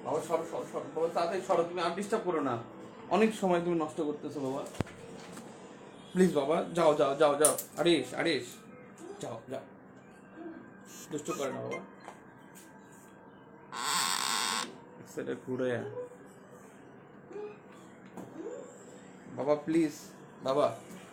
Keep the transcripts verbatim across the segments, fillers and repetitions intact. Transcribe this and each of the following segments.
বাবা সরো সরো সরো বাবা, তাড়াতাড়ি সরো, তুমি আর ডিস্টার্ব করো না, অনেক সময় তুমি নষ্ট করতেছো বাবা। প্লিজ বাবা, যাও যাও যাও যাও, আরিশ আরিশ, যাও যাও, দুষ্ট করে না বাবা, সেটা ঘুরে বাবা, প্লিজ বাবা।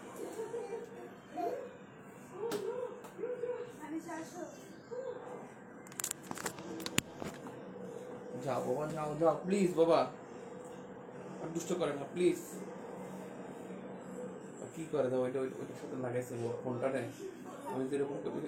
যাও বাবা, যাও যাও প্লিজ বাবা, আর দুষ্ট করে না প্লিজ। কি করে দাও, ওইটা ওইটার সাথে লাগাইছে ফোনটা নেই, আমি যেরকম করি।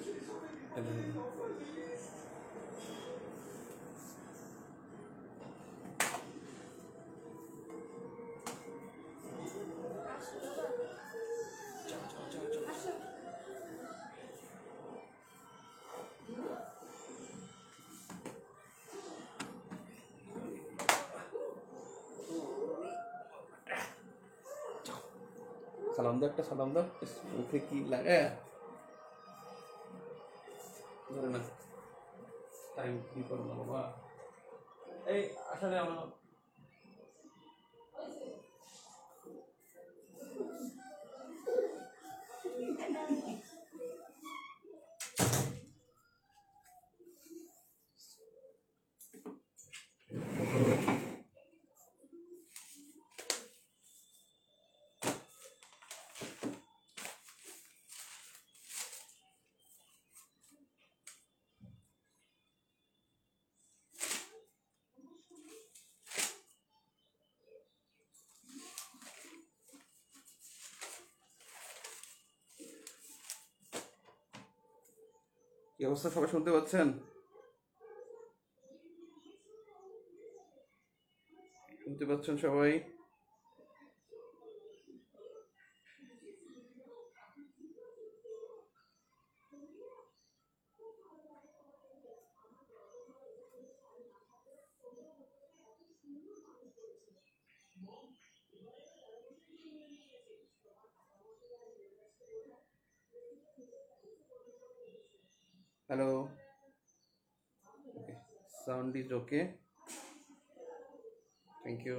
সালাম দাও, একটা সালাম দাও, মুখে কি লাগে ধরে না, টাইম কি করো না বাবা। এই আসলে আমার কি অবস্থা, সবাই শুনতে পাচ্ছেন? শুনতে পাচ্ছেন সবাই? Hello, sound is okay, thank you.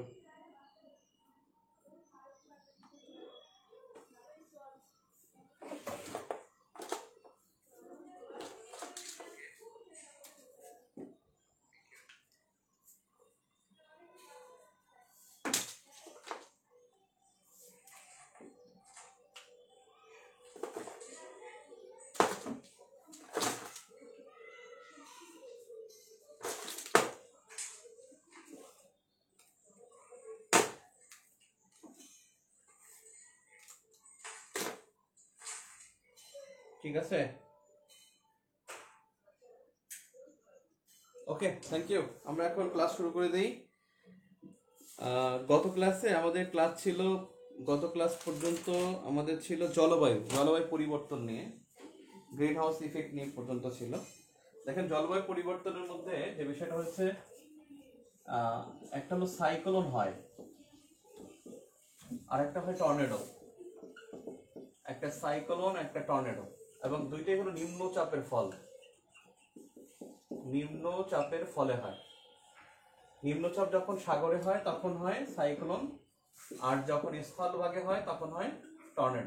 ঠিক আছে, ওকে, থ্যাংক ইউ। আমরা এখন ক্লাস শুরু করে দিই। গত ক্লাসে আমাদের ক্লাস ছিল, গত ক্লাস পর্যন্ত আমাদের ছিল জলবায়ু জলবায়ু পরিবর্তন নিয়ে, গ্রিন হাউস ইফেক্ট নিয়ে পর্যন্ত ছিল। দেখেন, জলবায়ু পরিবর্তনের মধ্যে যে বিষয়টা হচ্ছে, একটা হলো সাইক্লোন হয়, আর একটা হয় টর্নেডো। একটা সাইক্লোন, একটা টর্নেডো, এবং দুইটাই হলো নিম্নচাপের ফল, নিম্নচাপের ফলে হয়। নিম্নচাপ যখন সাগরে হয় তখন হয় সাইক্লোন, আর যখন স্থলভাগে হয় তখন হয় টর্নেডো।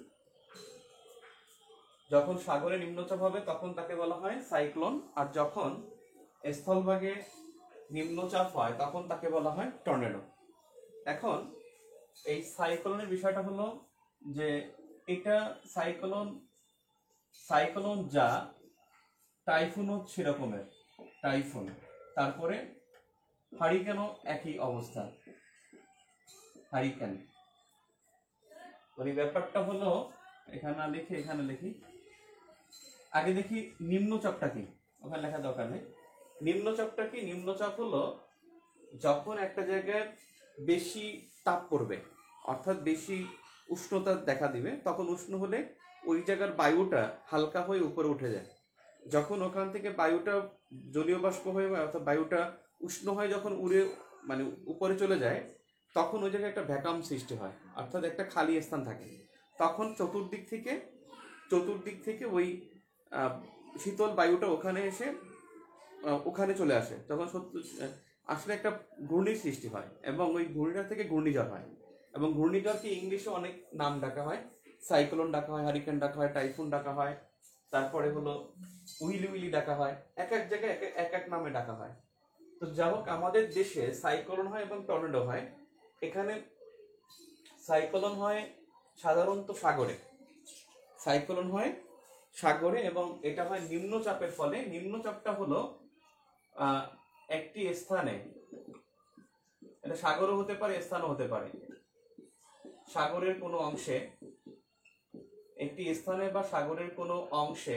যখন সাগরে নিম্নচাপ হবে তখন তাকে বলা হয় সাইক্লোন, আর যখন স্থলভাগে নিম্নচাপ হয় তখন তাকে বলা হয় টর্নেডো। এখন এই সাইক্লোনের বিষয়টা হলো যে এটা সাইক্লোন, সাইক্লোন যা টাইফুনও সেরকমের, টাইফুন, তারপরে হারিকেনও একই অবস্থা, হারিকেন। মানে ব্যাপারটা হলো, এখানে না লিখে এখানে লিখি, আগে দেখি নিম্নচাপটা কি, ওখানে লেখা দরকার নেই। নিম্নচাপটা কি? নিম্নচাপ হলো যখন একটা জায়গায় বেশি তাপ পড়বে, অর্থাৎ বেশি উষ্ণতা দেখা দিবে, তখন উষ্ণ হলে ওই জায়গার বায়ুটা হালকা হয়ে উপরে উঠে যায়। যখন ওখান থেকে বায়ুটা জলীয় বাষ্প হয়ে, অর্থাৎ বায়ুটা উষ্ণ হয়, যখন উড়ে মানে উপরে চলে যায়, তখন ওই জায়গায় একটা ভ্যাকাম সৃষ্টি হয়, অর্থাৎ একটা খালি স্থান থাকে। তখন চতুর্দিক থেকে চতুর্দিক থেকে ওই শীতল বায়ুটা ওখানে এসে ওখানে চলে আসে। তখন আসলে একটা ঘূর্ণির সৃষ্টি হয় এবং ওই ঘূর্ণিটা থেকে ঘূর্ণিঝড় হয় এবং ঘূর্ণিঝড়কে ইংলিশে অনেক নাম ডাকা হয়, সাইক্লোন ডাকা হয়, হারিকেন ডাকা হয়, টাইফুন ডাকা হয়, তারপরে হলো উইলি উইলি ডাকা হয়, এক এক জায়গায় এক এক নামে ডাকা হয়। তো যাই হোক, আমাদের দেশে সাইক্লোন হয় এবং টর্নেডো হয়। এখানে সাইক্লোন হয় সাধারণত সাগরে, সাইক্লোন হয় সাগরে এবং এটা হয় নিম্নচাপের ফলে। নিম্নচাপটা হলো আহ একটি স্থানে, এটা সাগরও হতে পারে, স্থানও হতে পারে, সাগরের কোনো অংশে, একটি স্থানে বা সাগরের কোনো অংশে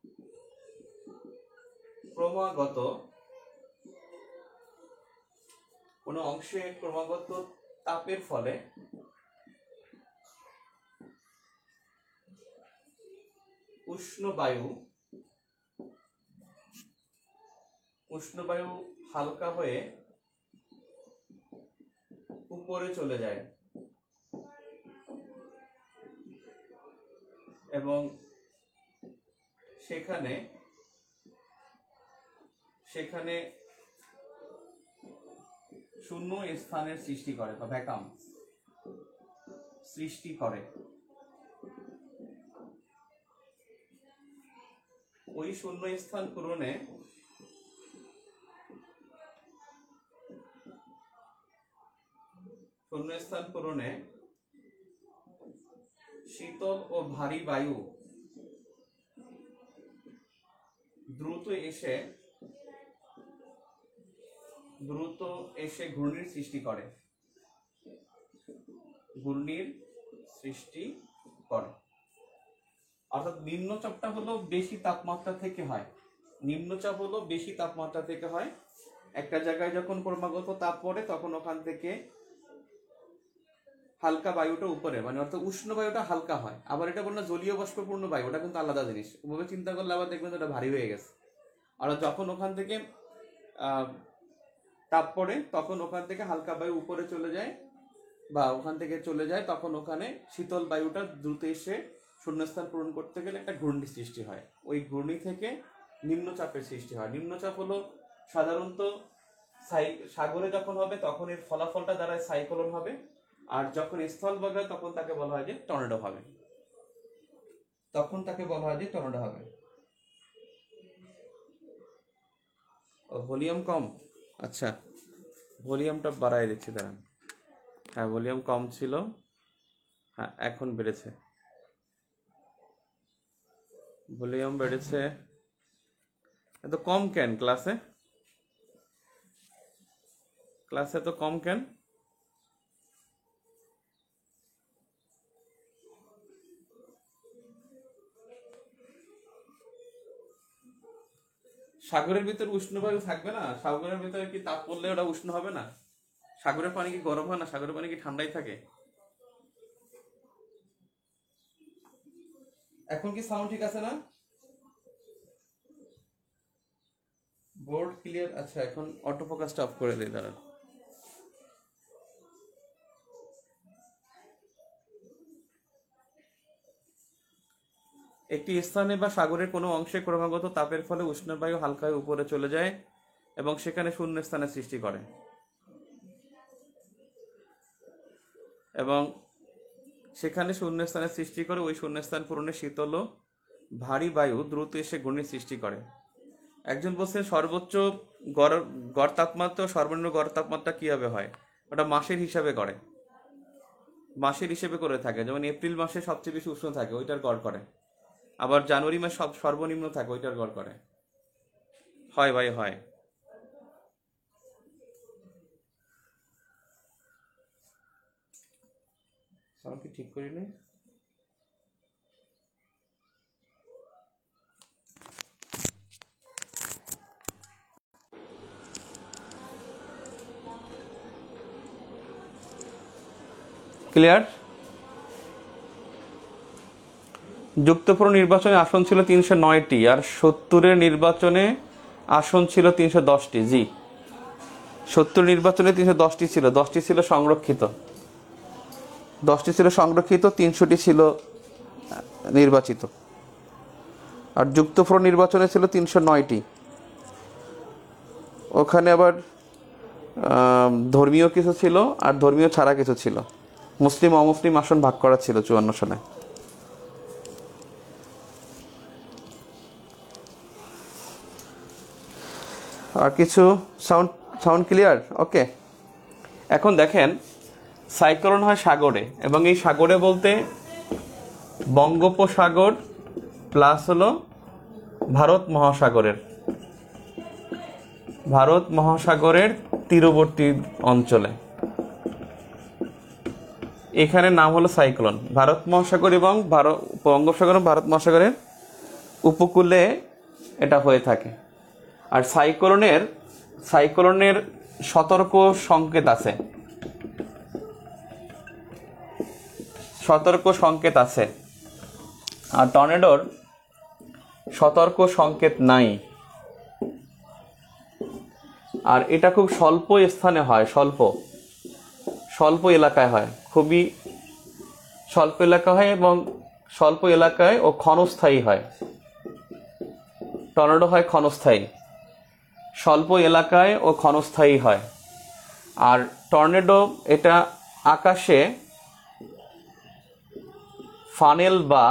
ক্রমাগত কোনো অংশে ক্রমাগত তাপের ফলে উষ্ণ বায়ু উষ্ণ বায়ু হালকা হয়ে উপরে চলে যায় এবং সেখানে সেখানে শূন্য স্থানের সৃষ্টি করে বা ভ্যাকাম সৃষ্টি করে। ওই শূন্য স্থান পূরণে শূন্য স্থান পূরণে শীতল ও ভারী বায়ু দ্রুত এসে দ্রুত এসে ঘূর্ণির সৃষ্টি করে ঘূর্ণির সৃষ্টি করে অর্থাৎ নিম্নচাপটা হলো বেশি তাপমাত্রা থেকে হয়। নিম্নচাপ হলো বেশি তাপমাত্রা থেকে হয়। একটা জায়গায় যখন ক্রমাগত তাপ পড়ে তখন ওখান থেকে হালকা বায়ুটা উপরে, মানে অর্থাৎ উষ্ণ বায়ুটা হালকা হয়। আবার এটা বললো জলীয় বাষ্পপূর্ণ বায়ু, ওটা কিন্তু আলাদা জিনিস। ওভাবে চিন্তা করলে আবার দেখবেন ওটা ভারী হয়ে গেছে। আর যখন ওখান থেকে আহ তাপ পড়ে তখন ওখান থেকে হালকা বায়ু উপরে চলে যায় বা ওখান থেকে চলে যায়, তখন ওখানে শীতল বায়ুটা দ্রুত এসে শূন্যস্থান পূরণ করতে গেলে একটা ঘূর্ণি সৃষ্টি হয়। ওই ঘূর্ণি থেকে নিম্নচাপের সৃষ্টি হয়। নিম্নচাপ হলো সাধারণত সাগরে যখন হবে তখন এর ফলাফলটা দ্বারা সাইক্লোন হবে, আর যখন স্থলভাগে তখন তাকে বলা হয় যে টর্নেডো হবে তখন তাকে বলা হয় যে টর্নেডো হবে। ভলিউম কম, আচ্ছা ভলিউমটা বাড়াই দিচ্ছি, দাঁড়ান। হ্যাঁ, ভলিউম কম ছিল, হ্যাঁ এখন বেড়েছে, ভলিউম বেড়েছে। এত কম কেন ক্লাসে? ক্লাসে তো কম কেন? সাগরের ভিতর উষ্ণ বায়ু থাকবে না? সাগরের ভিতরে কি তাপ পড়লে ওটা উষ্ণ হবে না? সাগরের পানি কি গরম হয় না? সাগরের পানি কি ঠান্ডাই থাকে? এখন কি সাউন্ড ঠিক আছে না? Board clear? আচ্ছা, এখন অটো ফোকাসটা অফ করে দিই, দাঁড়ান। একটি স্থানে বা সাগরের কোনো অংশে ক্রমাগত তাপের ফলে উষ্ণ বায়ু হালকা হয়ে উপরে চলে যায় এবং সেখানে শূন্য স্থানের সৃষ্টি করে এবং সেখানে শূন্য স্থানের সৃষ্টি করে ওই শূন্যস্থান পূরণে শীতল ও ভারী বায়ু দ্রুত এসে ঘূর্ণির সৃষ্টি করে। একজন বলছে সর্বোচ্চ গড় গড় তাপমাত্রা ও সর্বনিম্ন গড় তাপমাত্রা কিভাবে হয়? ওটা মাসের হিসাবে করে, মাসের হিসেবে করে থাকে। যেমন এপ্রিল মাসে সবচেয়ে বেশি উষ্ণ থাকে, ওইটার গড় করে। আবার জানুয়ারি মাসে সব সর্বনিম্ন থাকে, ওইটার গড় করে। হয় ভাই, হয়। সাউন্ড কি ঠিক করি নাই? ক্লিয়ার? যুক্তফ্রন্ট নির্বাচনে আসন ছিল তিনশো নয়টি আর সত্তরের নির্বাচনে আসন ছিল তিনশো দশটি। জি, সত্তর নির্বাচনে তিনশো দশটি ছিল, দশটি ছিল সংরক্ষিত, দশটি ছিল সংরক্ষিত, তিনশোটি ছিল নির্বাচিত। আর যুক্তফ্রন্ট নির্বাচনে ছিল তিনশো নয়টি, ওখানে আবার ধর্মীয় কিছু ছিল আর ধর্মীয় ছাড়া কিছু ছিল, মুসলিম অমুসলিম আসন ভাগ করা ছিল চুয়ান্ন সালে। আর কিছু সাউন্ড সাউন্ড ক্লিয়ার? ওকে। এখন দেখেন সাইক্লোন হয় সাগরে, এবং এই সাগরে বলতে বঙ্গোপসাগর প্লাস হলো ভারত মহাসাগরের ভারত মহাসাগরের তীরবর্তী অঞ্চলে, এখানে নাম হলো সাইক্লোন। ভারত মহাসাগর এবং ভারত বঙ্গোপসাগর ভারত মহাসাগরের উপকূলে এটা হয়ে থাকে। আর সাইক্লোনের সাইক্লোনের সতর্ক সংকেত আছে, সতর্ক সংকেত আছে আর টর্নেডোর সতর্ক সংকেত নাই। আর এটা খুব স্বল্প স্থানে হয়, স্বল্প স্বল্প এলাকায় হয়, খুবই স্বল্প এলাকা হয় এবং স্বল্প এলাকায় ও ক্ষণস্থায়ী হয়। টর্নেডো হয় ক্ষণস্থায়ী, স্বল্প এলাকায় ও ক্ষণস্থায়ী হয়। আর টর্নেডো এটা আকাশে ফানেল বা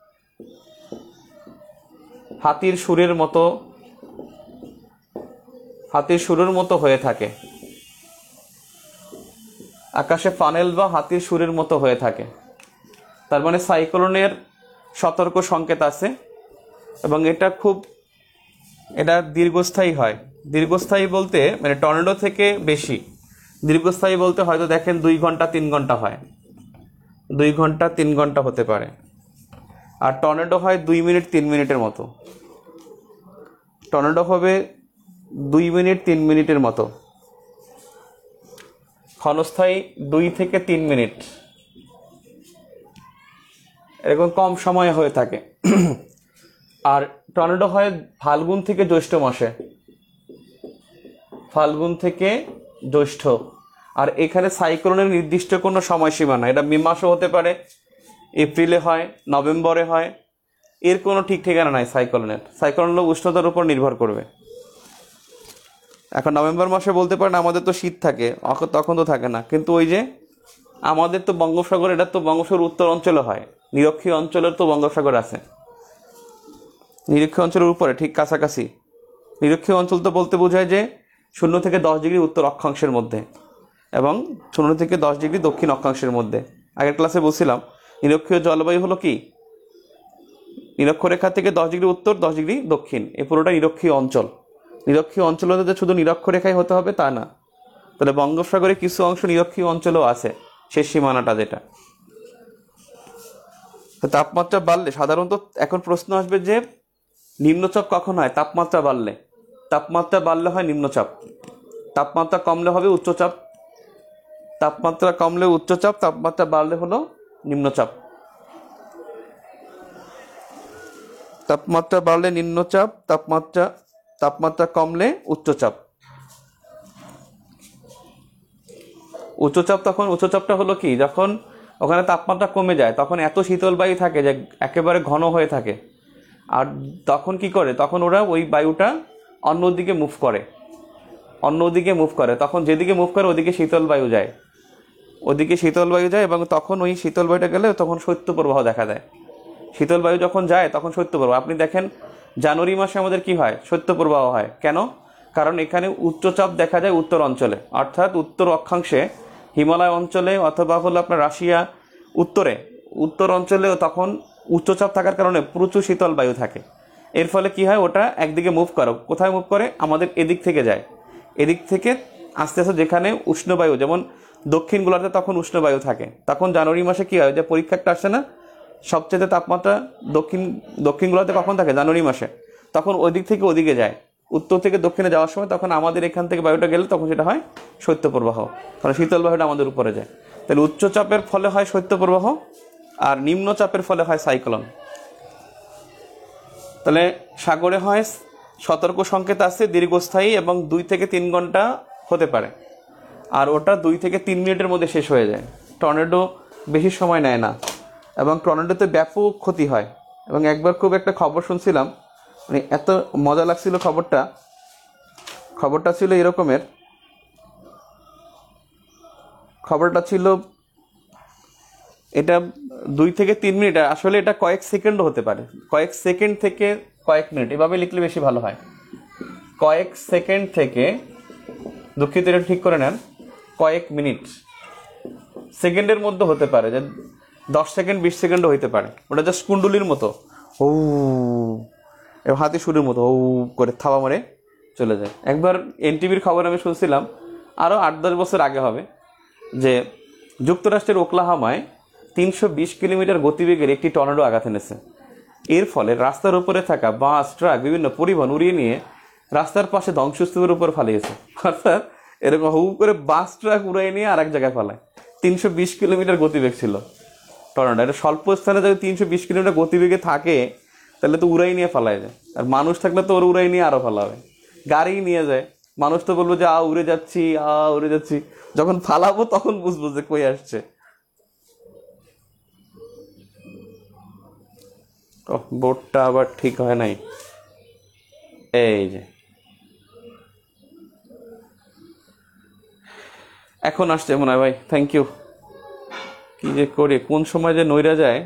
হাতির সুরের মতো হাতির সুরের মতো হয়ে থাকে, আকাশে ফানেল বা হাতির সুরের মতো হয়ে থাকে। তার মানে সাইক্লোনের সতর্ক সংকেত আছে এবং এটা খুব এটা দীর্ঘস্থায়ী হয়। দীর্ঘস্থায়ী বলতে মানে টর্নেডো থেকে বেশি দীর্ঘস্থায়ী বলতে হয়তো দেখেন দুই ঘন্টা তিন ঘন্টা হয়, দুই ঘন্টা তিন ঘন্টা হতে পারে। আর টর্নেডো হয় দুই মিনিট তিন মিনিটের মতো, টর্নেডো হবে দুই মিনিট তিন মিনিটের মতো, ক্ষণস্থায়ী দুই থেকে তিন মিনিট, এরকম কম সময়ে হয়ে থাকে। আর টর্নেডো হয় ফাল্গুন থেকে জ্যৈষ্ঠ মাসে, ফাল্গুন থেকে জ্যৈষ্ঠ। আর এখানে সাইক্লোনের নির্দিষ্ট কোনো সময়সীমা নাই, এটা মে মাসও হতে পারে, এপ্রিলে হয়, নভেম্বরে হয়, এর কোনো ঠিক ঠিকানা নাই সাইক্লোনের। সাইক্লোন হলো উষ্ণতার উপর নির্ভর করবে। এখন নভেম্বর মাসে বলতে পারেন আমাদের তো শীত থাকে, তখন তো থাকে না, কিন্তু ওই যে আমাদের তো বঙ্গোপসাগর, এটা তো বঙ্গোপসাগর উত্তর অঞ্চলে হয়, নিরক্ষীয় অঞ্চলের তো বঙ্গোপসাগর আছে, নিরক্ষীয় অঞ্চলের উপরে ঠিক কাছাকাছি। নিরক্ষীয় অঞ্চল তো বলতে বোঝায় যে শূন্য থেকে দশ ডিগ্রি উত্তর অক্ষাংশের মধ্যে এবং শূন্য থেকে দশ ডিগ্রি দক্ষিণ অক্ষাংশের মধ্যে। আগের ক্লাসে বলছিলাম নিরক্ষীয় জলবায়ু হলো কি, নিরক্ষরেখা থেকে দশ ডিগ্রি উত্তর দশ ডিগ্রি দক্ষিণ, এই পুরোটা নিরক্ষীয় অঞ্চল। নিরক্ষীয় অঞ্চল হতে যে শুধু নিরক্ষরেখাই হতে হবে তা না, তাহলে বঙ্গোপসাগরে কিছু অংশ নিরক্ষীয় অঞ্চলও আছে, শেষ সীমানাটা যেটা। তাপমাত্রা বাড়লে সাধারণত এখন প্রশ্ন আসবে যে নিম্নচাপ কখন হয়? তাপমাত্রা বাড়লে। তাপমাত্রা বাড়লে হয় নিম্নচাপ, তাপমাত্রা কমলে হবে উচ্চচাপ, তাপমাত্রা কমলে উচ্চচাপ, তাপমাত্রা বাড়লে হলো নিম্নচাপ। তাপমাত্রা বাড়লে নিম্নচাপ, তাপমাত্রা তাপমাত্রা কমলে উচ্চচাপ। উচ্চচাপ তখন উচ্চচাপটা হলো কি, যখন ওখানে তাপমাত্রা কমে যায় তখন এত শীতল বায়ু থাকে যে একেবারে ঘন হয়ে থাকে। আর তখন কি করে, তখন ওরা ওই বায়ুটা অন্যদিকে মুভ করে, অন্যদিকে মুভ করে তখন যেদিকে মুভ করে ওদিকে শীতল বায়ু যায়, ওদিকে শীতল বায়ু যায় এবং তখন ওই শীতল বায়ুটা গেলে তখন শৈত্যপ্রবাহ দেখা দেয়। শীতল বায়ু যখন যায় তখন শৈত্যপ্রবাহ। আপনি দেখেন জানুয়ারি মাসে আমাদের কি হয়, শৈত্যপ্রবাহ হয়। কেন? কারণ এখানে উচ্চচাপ দেখা যায় উত্তর অঞ্চলে, অর্থাৎ উত্তর অক্ষাংশে হিমালয় অঞ্চলে অথবা হলো আপনার রাশিয়া উত্তরে উত্তর অঞ্চলে তখন উচ্চচাপ থাকার কারণে প্রচুর শীতল বায়ু থাকে। এর ফলে কি হয়, ওটা একদিকে মুভ করে। কোথায় মুভ করে? আমাদের এদিক থেকে যায়, এদিক থেকে আস্তে আস্তে যেখানে উষ্ণ বায়ু, যেমন দক্ষিণ গোলার্ধে তখন উষ্ণ বায়ু থাকে, তখন জানুয়ারি মাসে কি হয়, যে পরীক্ষা একটা আসছে না, সবচেয়ে তাপমাত্রা দক্ষিণ দক্ষিণ গোলার্ধে কখন থাকে? জানুয়ারি মাসে। তখন ওই দিক থেকে ওদিকে যায়, উত্তর থেকে দক্ষিণে যাওয়ার সময় তখন আমাদের এখান থেকে বায়ুটা গেলে তখন সেটা হয় শৈত্যপ্রবাহ, কারণ শীতল বায়ুটা আমাদের উপরে যায়। তাহলে উচ্চচাপের ফলে হয় শৈত্যপ্রবাহ আর নিম্নচাপের ফলে হয় সাইক্লোন। তাহলে সাগরে হয় সতর্ক সংকেত আছে, দীর্ঘস্থায়ী এবং দুই থেকে তিন ঘন্টা হতে পারে, আর ওটা দুই থেকে তিন মিনিটের মধ্যে শেষ হয়ে যায়। টর্নেডো বেশি সময় নেয় না এবং টর্নেডোতে ব্যাপক ক্ষতি হয়। এবং একবার খুব একটা খবর শুনছিলাম, মানে এত মজা লাগছিল খবরটা। খবরটা ছিল এরকমের খবরটা ছিল এটা দুই থেকে তিন মিনিট, আসলে এটা কয়েক সেকেন্ডও হতে পারে, কয়েক সেকেন্ড থেকে কয়েক মিনিট, এভাবে লিখলে বেশি ভালো হয়। কয়েক সেকেন্ড থেকে, দুঃখিত এটা ঠিক করে নেন, কয়েক মিনিট, সেকেন্ডের মধ্যে হতে পারে, যে দশ সেকেন্ড বিশ সেকেন্ডও হইতে পারে। ওটা জাস্ট কুণ্ডুলির মতো, ও হাতি সুরের মতো ও করে থাবা মারে চলে যায়। একবার এনটিভির খবর আমি শুনছিলাম, আরও আট দশ বছর আগে হবে, যে যুক্তরাষ্ট্রের ওকলাহামায় তিনশো বিশ কিলোমিটার গতিবেগের একটি টর্নেডো আঘাত এনেছে। এর ফলে রাস্তার উপরে থাকা বাস, ট্রাক, বিভিন্ন পরিবহন উড়িয়ে নিয়ে রাস্তার পাশে ধ্বংসস্তূপের উপর ফালিয়েছে। অর্থাৎ এরকম হু করে বাস ট্রাক উড়িয়ে নিয়ে আর এক জায়গায় ফালায়। তিনশো বিশ কিলোমিটার গতিবেগ ছিল টর্নেডো। এটা স্বল্প স্থানে যদি তিনশো বিশ কিলোমিটার গতিবেগে থাকে তাহলে তো উড়াই নিয়ে ফালায় যায়, আর মানুষ থাকলে তো ওর উড়াই নিয়ে আরও ফালাবে। গাড়ি নিয়ে যায়, মানুষ তো বলবো যে আ উড়ে যাচ্ছি, আ উড়ে যাচ্ছি, যখন ফালাবো তখন বুঝবো যে কই আসছে। ও বোর্ডটা আবার ঠিক হয় নাই, এই যে এখন আসছে মনে হয় ভাই, থ্যাংক ইউ। কি যে করি, কোন সময় যে নইরা যায়,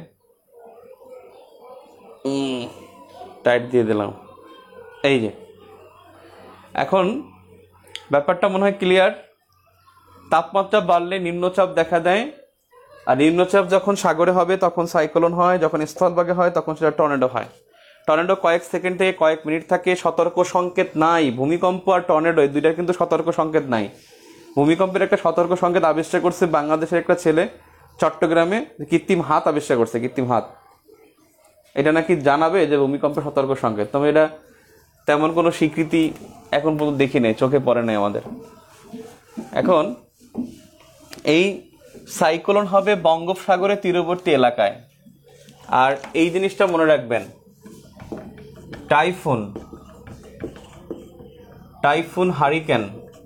টাইট দিয়ে দিলাম। এই যে এখন ব্যাপারটা মনে হয় ক্লিয়ার। তাপমাত্রা বাড়লে নিম্নচাপ দেখা দেয়, আর নিম্নচাপ যখন সাগরে হবে তখন সাইক্লোন হয়, যখন স্থলভাগে হয় তখন সেটা টর্নেডো হয়। টর্নেডো কয়েক সেকেন্ড থেকে কয়েক মিনিট থাকে, সতর্ক সংকেত নাই। ভূমিকম্প আর টর্নেডো এই দুইটার কিন্তু সতর্ক সংকেত নাই। ভূমিকম্পের একটা সতর্ক সংকেত আবিষ্কার করছে বাংলাদেশের একটা ছেলে চট্টগ্রামে, কৃত্রিম হাত আবিষ্কার করছে, কৃত্রিম হাত। এটা নাকি জানাবে যে ভূমিকম্পের সতর্ক সংকেত, তবে এটা তেমন কোনো স্বীকৃতি এখন পর্যন্ত দেখি নেই, চোখে পড়ে নাই আমাদের। এখন এই সাইক্লোন হবে বঙ্গোপসাগরের তীরবর্তী এলাকায়। আর এই জিনিসটা মনে রাখবেন, টাইফুন, টাইফুন, হারিকেন,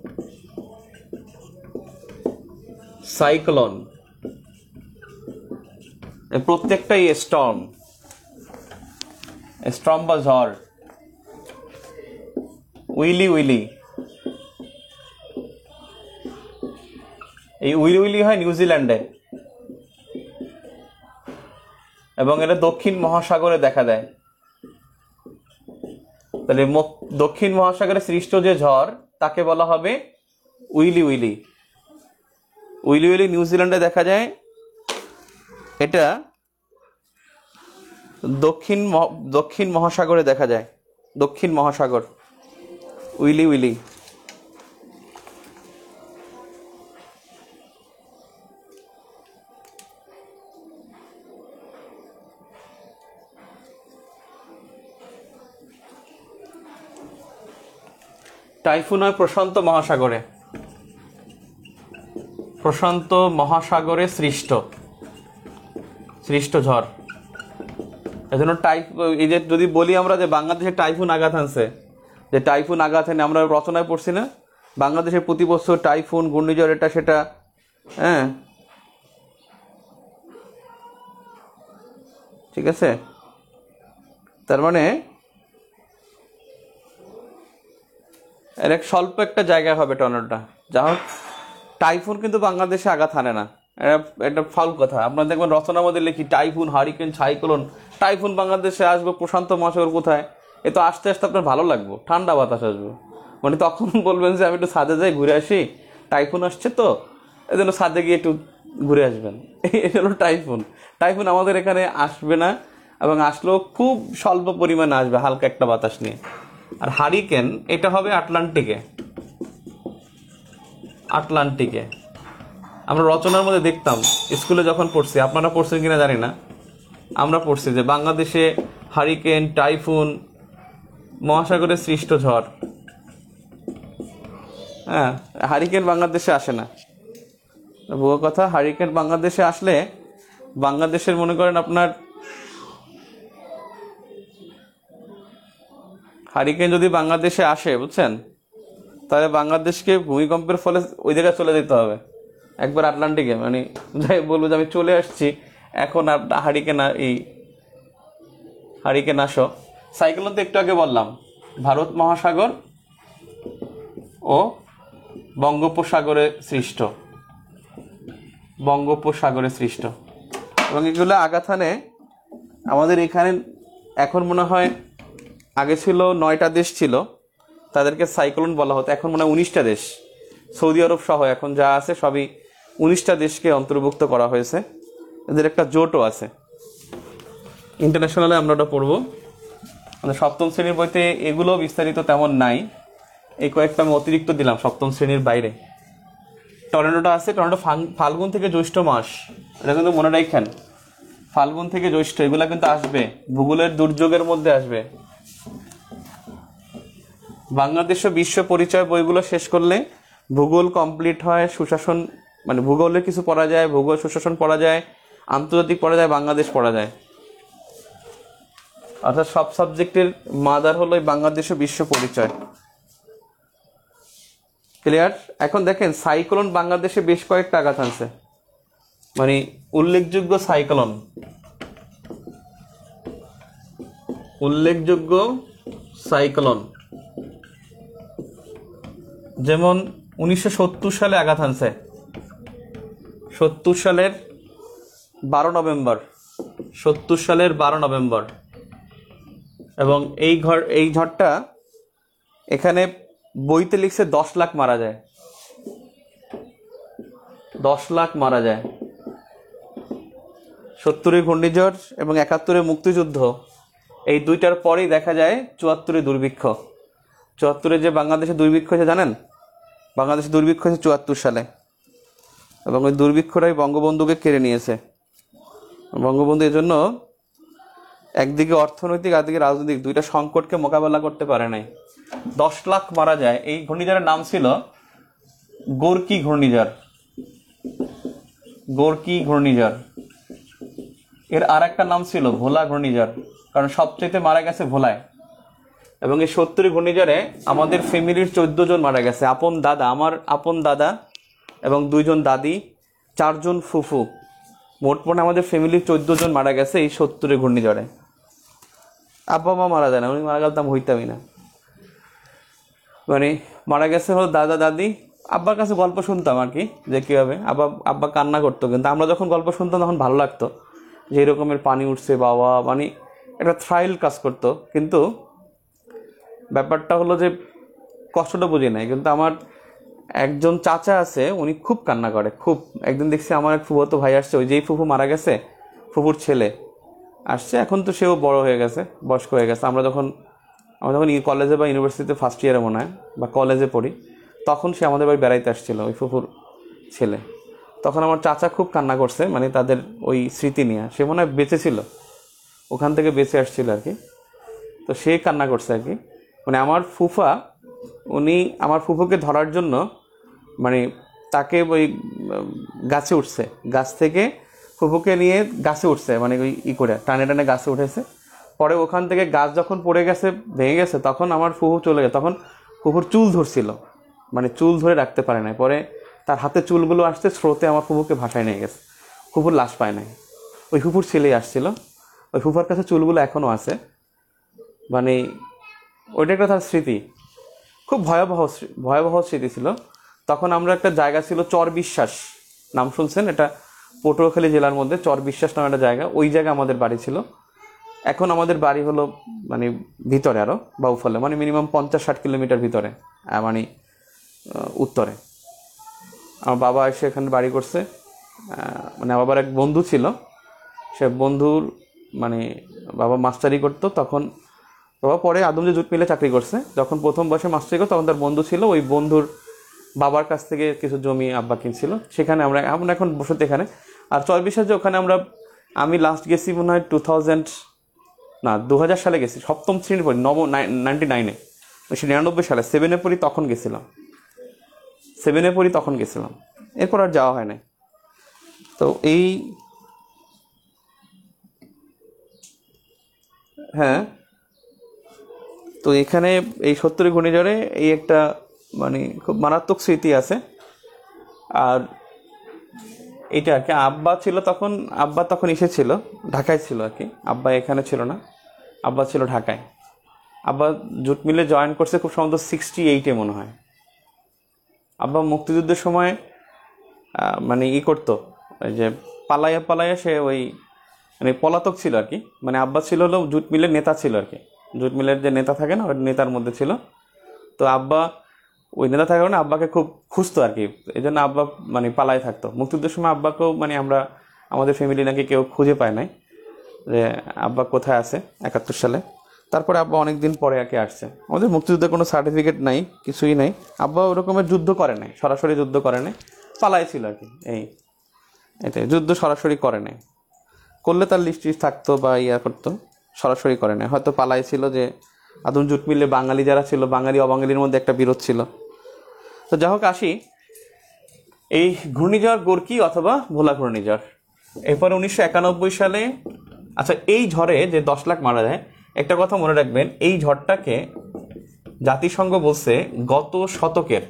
সাইক্লোন, প্রত্যেকটাই স্টর্ম, স্টর্ম বা ঝড়। উইলি উইলি, এই উইলি উইলি হয় নিউজিল্যান্ডে, এবং এটা দক্ষিণ মহাসাগরে দেখা দেয়। তাহলে দক্ষিণ মহাসাগরে সৃষ্ট যে ঝড় তাকে বলা হবে উইলি উইলি। উইলি উইলি নিউজিল্যান্ডে দেখা যায়, এটা দক্ষিণ দক্ষিণ মহাসাগরে দেখা যায়, দক্ষিণ মহাসাগর, উইলি উইলি। টাইফুন হয় প্রশান্ত মহাসাগরে, প্রশান্ত মহাসাগরে সৃষ্ট সৃষ্ট ঝড়। এজন্য টাইফ এই যে যদি বলি আমরা যে বাংলাদেশে টাইফুন আঘাত আনছে, যে টাইফুন আঘাত এনে আমরা রচনায় পড়ছি না, বাংলাদেশের প্রতি বছর টাইফুন, ঘূর্ণিঝড়, এটা সেটা, হ্যাঁ ঠিক আছে। তার মানে এর এক স্বল্প একটা জায়গায় হবে টর্নেডোটা। যা হোক, টাইফুন কিন্তু বাংলাদেশে আঘাত হানে না, এটা এটা ফাউল কথা। আপনার দেখবেন রচনার মধ্যে লিখি টাইফুন, হারিকেন, সাইক্লোন। টাইফুন বাংলাদেশে আসবে, প্রশান্ত মহাসাগর কোথায়, এ তো আস্তে আস্তে আপনার ভালো লাগবে, ঠান্ডা বাতাস আসবে, মানে তখন বলবেন যে আমি একটু ছাদে যাই ঘুরে আসি, টাইফুন আসছে তো এই জন্য ছাদে গিয়ে একটু ঘুরে আসবেন। এটা হলো টাইফুন। টাইফুন আমাদের এখানে আসবে না, এবং আসলেও খুব স্বল্প পরিমাণে আসবে, হালকা একটা বাতাস নিয়ে। আর হারিকেন এটা হবে আটলান্টিকে, আটলান্টিকে। আমরা রচনার মধ্যে দেখতাম স্কুলে যখন পড়ছি, আপনারা পড়ছেন কিনা জানি না, আমরা পড়ছি যে বাংলাদেশে হারিকেন, টাইফুন, মহাসাগরের সৃষ্ট ঝড়। হ্যাঁ, হারিকেন বাংলাদেশে আসে না, ভুয়ো কথা। হারিকেন বাংলাদেশে আসলে বাংলাদেশের মনে করেন আপনার হারিকেন যদি বাংলাদেশে আসে, বুঝছেন, তাহলে বাংলাদেশকে ভূমিকম্পের ফলে ওই জায়গায় চলে যেতে হবে, একবার আটলান্টিকে, মানে যাই বলবো যে আমি চলে আসছি এখন, হারিকেন এই হারিকেন আসো। সাইক্লোন তো একটু আগে বললাম ভারত মহাসাগর ও বঙ্গোপসাগরে সৃষ্ট। বঙ্গোপসাগরে সৃষ্ট। এবং এগুলো আগাথানে আমাদের এখানে এখন মনে হয়, আগে ছিল নয়টা দেশ ছিল, তাদেরকে সাইক্লোন বলা হতো, এখন মনে হয় উনিশটা দেশ, সৌদি আরব সহ এখন যা আছে সবই উনিশটা দেশকে অন্তর্ভুক্ত করা হয়েছে। এদের একটা জোটও আছে, ইন্টারন্যাশনালে আমরা ওটা পড়বো। মানে সপ্তম শ্রেণীর বইতে এগুলো বিস্তারিত তেমন নাই, এই কয়েকটা আমি অতিরিক্ত দিলাম সপ্তম শ্রেণীর বাইরে। টর্নেডোটা আছে, টর্নেডো ফাল্গুন থেকে জ্যৈষ্ঠ মাস, এটা কিন্তু মনে রাখেন, ফাল্গুন থেকে জ্যৈষ্ঠ এগুলা কিন্তু আসবে, ভূগোলের দুর্যোগের মধ্যে আসবে। বাংলাদেশ ও বিশ্ব পরিচয় বইগুলো শেষ করলে ভূগোল কমপ্লিট হয়, সুশাসন মানে ভূগোলের কিছু পড়া যায়, ভূগোল সুশাসন পড়া যায়, আন্তর্জাতিক পড়া যায়, বাংলাদেশ পড়া যায়। অর্থাৎ সব সাবজেক্টের মাদার হলো বাংলাদেশ ও বিশ্ব পরিচয়। ক্লিয়ার? এখন দেখেন সাইক্লোন বাংলাদেশে বেশ কয়েকটা আঘাত আনছে, মানে উল্লেখযোগ্য সাইক্লোন, উল্লেখযোগ্য সাইক্লোন যেমন উনিশশো সত্তর সালে আঘাত আনছে, সত্তর সালের বারো নভেম্বর, সত্তর সালের বারো নভেম্বর। এবং এই ঘর এই ঝড়টা এখানে বইতে লিখছে দশ লাখ মারা যায়, দশ লাখ মারা যায়। সত্তরে ঘূর্ণিঝড় এবং একাত্তরে মুক্তিযুদ্ধ, এই দুইটার পরেই দেখা যায় চুয়াত্তরে দুর্ভিক্ষ। চুয়াত্তরে যে বাংলাদেশে দুর্ভিক্ষ হয়েছে জানেন, বাংলাদেশে দুর্ভিক্ষ হয়েছে চুয়াত্তর সালে, এবং ওই দুর্ভিক্ষটাই বঙ্গবন্ধুকে কেড়ে নিয়েছে। বঙ্গবন্ধু এজন্য একদিকে অর্থনৈতিক একদিকে রাজনৈতিক দুইটা সংকটকে মোকাবেলা করতে পারে নাই, দশ লাখ মারা যায়। এই ঘূর্ণিঝড়ের নাম ছিল গোর্কি ঘূর্ণিঝড়, গোর্কি ঘূর্ণিঝড়। এর আর একটা নাম ছিল ভোলা ঘূর্ণিঝড়, কারণ সবচেয়ে মারা গেছে ভোলায়। এবং এই সত্তর ঘূর্ণিঝড়ে আমাদের ফ্যামিলির চোদ্দ জন মারা গেছে, আপন দাদা, আমার আপন দাদা এবং দুইজন দাদি, চারজন ফুফু, মোট মোট আমাদের ফ্যামিলির চোদ্দ জন মারা গেছে এই সত্তরে ঘূর্ণিঝড়ে। আব্বা মা মারা যায় না, উনি মারা গেলে তো আমি হইতামই না। মানে মারা গেছে হলো দাদা দাদি। আব্বার কাছে গল্প শুনতাম আর কি, যে কীভাবে আব্বা আব্বা কান্না করতো, কিন্তু আমরা যখন গল্প শুনতাম তখন ভালো লাগতো যে এরকমের পানি উঠছে বাবা, মানে একটা থ্রাইল কাজ করতো। কিন্তু ব্যাপারটা হলো যে কষ্টটা বুঝি নাই। কিন্তু আমার একজন চাচা আছে, উনি খুব কান্না করে, খুব। একদিন দেখছি আমার এক ফুফুতো ভাই আসছে, ওই যেই ফুফু মারা গেছে ফুফুর ছেলে আসছে, এখন তো সেও বড় হয়ে গেছে, বয়স্ক হয়ে গেছে। আমরা যখন আমরা যখন কলেজে বা ইউনিভার্সিটিতে ফার্স্ট ইয়ারে মনে হয় বা কলেজে পড়ি, তখন সে আমাদের বাড়ি বেড়াইতে আসছিল, ওই ফুফুর ছেলে। তখন আমার চাচা খুব কান্না করছে, মানে তাদের ওই স্মৃতি নিয়ে। সে মনে হয় বেঁচে ছিল, ওখান থেকে বেঁচে আসছিল আর কি, তো সে কান্না করছে আর কি। মানে আমার ফুফা, উনি আমার ফুফুকে ধরার জন্য মানে তাকে ওই গাছে উঠছে, গাছ থেকে ফুফুকে নিয়ে গাছে উঠছে, মানে ওই ই করে টানে টানে গাছে উঠেছে। পরে ওখান থেকে গাছ যখন পড়ে গেছে, ভেঙে গেছে, তখন আমার ফুফু চলে গেছে। তখন ফুফুর চুল ধরছিল, মানে চুল ধরে রাখতে পারে নাই, পরে তার হাতে চুলগুলো আসছে, স্রোতে আমার ফুফুকে ভাসায় নিয়ে গেছে। ফুফুর লাশ পায় নাই, ওই ফুফুর ছেলেই আসছিল। ওই ফুফার কাছে চুলগুলো এখনও আছে, মানে ওইটা একটা তার স্মৃতি, খুব ভয়াবহ ভয়াবহ স্মৃতি ছিল। তখন আমরা একটা জায়গা ছিল চর বিশ্বাস, নাম শুনছেন? এটা পটুয়াখালী জেলার মধ্যে চর বিশ্বাস নামে একটা জায়গা, ওই জায়গায় আমাদের বাড়ি ছিল। এখন আমাদের বাড়ি হলো মানে ভিতরে আরও বাউফলে, মানে মিনিমাম পঞ্চাশ ষাট কিলোমিটার ভিতরে, মানে উত্তরে। আমার বাবা এসে এখানে বাড়ি করছে, মানে আমার বাবার এক বন্ধু ছিল, সে বন্ধুর মানে বাবা মাস্টারি করতো। তখন বাবা পরে আদমজি জুট মিলে চাকরি করছে। যখন প্রথম বয়সে মাস্টারি করতো তখন তার বন্ধু ছিল, ওই বন্ধুর বাবার কাছ থেকে কিছু জমি আব্বা কিনছিল, সেখানে আমরা আমরা এখন বসতে এখানে। আর চরবিশ্বাস যে ওখানে আমরা আমি লাস্ট গেছি মনে হয় টু থাউজেন্ড না দু হাজার সালে গেছি, সপ্তম শ্রেণীর পড়ি, নব নাইনটি নাইনে উনিশশো নিরানব্বই সালে সেভেনে পড়ি, তখন গেছিলাম, সেভেনে পড়ি তখন গেছিলাম, এরপর আর যাওয়া হয় নাই। তো এই হ্যাঁ, তো এখানে এই সত্তরে ঘূর্ণিঝড়ে এই একটা মানে খুব মারাত্মক স্মৃতি আছে। আর এটা আর কি, আব্বা ছিল তখন, আব্বা তখন এসেছিল, ঢাকায় ছিল আর কি, আব্বা এখানে ছিল না, আব্বা ছিল ঢাকায়। আব্বা জুট মিলে জয়েন করছে খুব সম্ভবত সিক্সটি এইটে মনে হয়। আব্বা মুক্তিযুদ্ধের সময় মানে ই করতো, ওই যে পালাইয়া পালাইয়া সে ওই মানে পলাতক ছিল আর কি, মানে আব্বা ছিল হলো জুট মিলের নেতা ছিল আর কি, জুট মিলের যে নেতা থাকে না ওই নেতার মধ্যে ছিল। তো আব্বা ওই নেতা থাকার কারণে আব্বাকে খুব খুঁজতো আর কি, এই জন্য আব্বা মানে পালায় থাকতো। মুক্তিযুদ্ধের সময় আব্বাকেও মানে আমরা আমাদের ফ্যামিলি নাকি কেউ খুঁজে পায় নাই যে আব্বা কোথায় আছে একাত্তর সালে। তারপরে আব্বা অনেক দিন পরে আর কি আসছে। আমাদের মুক্তিযুদ্ধের কোনো সার্টিফিকেট নাই, কিছুই নাই। আব্বা ওরকমের যুদ্ধ করে নাই, সরাসরি যুদ্ধ করে নাই, পালায় ছিল আর কি। এই এটাই, যুদ্ধ সরাসরি করে নাই, করলে তার লিস্ট টিস্ট থাকতো বা ইয়া করতো, সরাসরি করে নাই। হয়তো পালাই ছিল যে আদম জুট মিলে বাঙালি যারা ছিল, বাঙালি অবাঙালির মধ্যে একটা বিরোধ ছিল। তো যাই হোক আসি এই ঘূর্ণিঝড় গোর্কি অথবা ভোলা ঘূর্ণিঝড়। এরপরে উনিশশো একানব্বই সালে, আচ্ছা এই ঝড়ে যে দশ লাখ মারা যায়, একটা কথা মনে রাখবেন, এই ঝড়টাকে জাতিসংঘ বলছে গত শতকের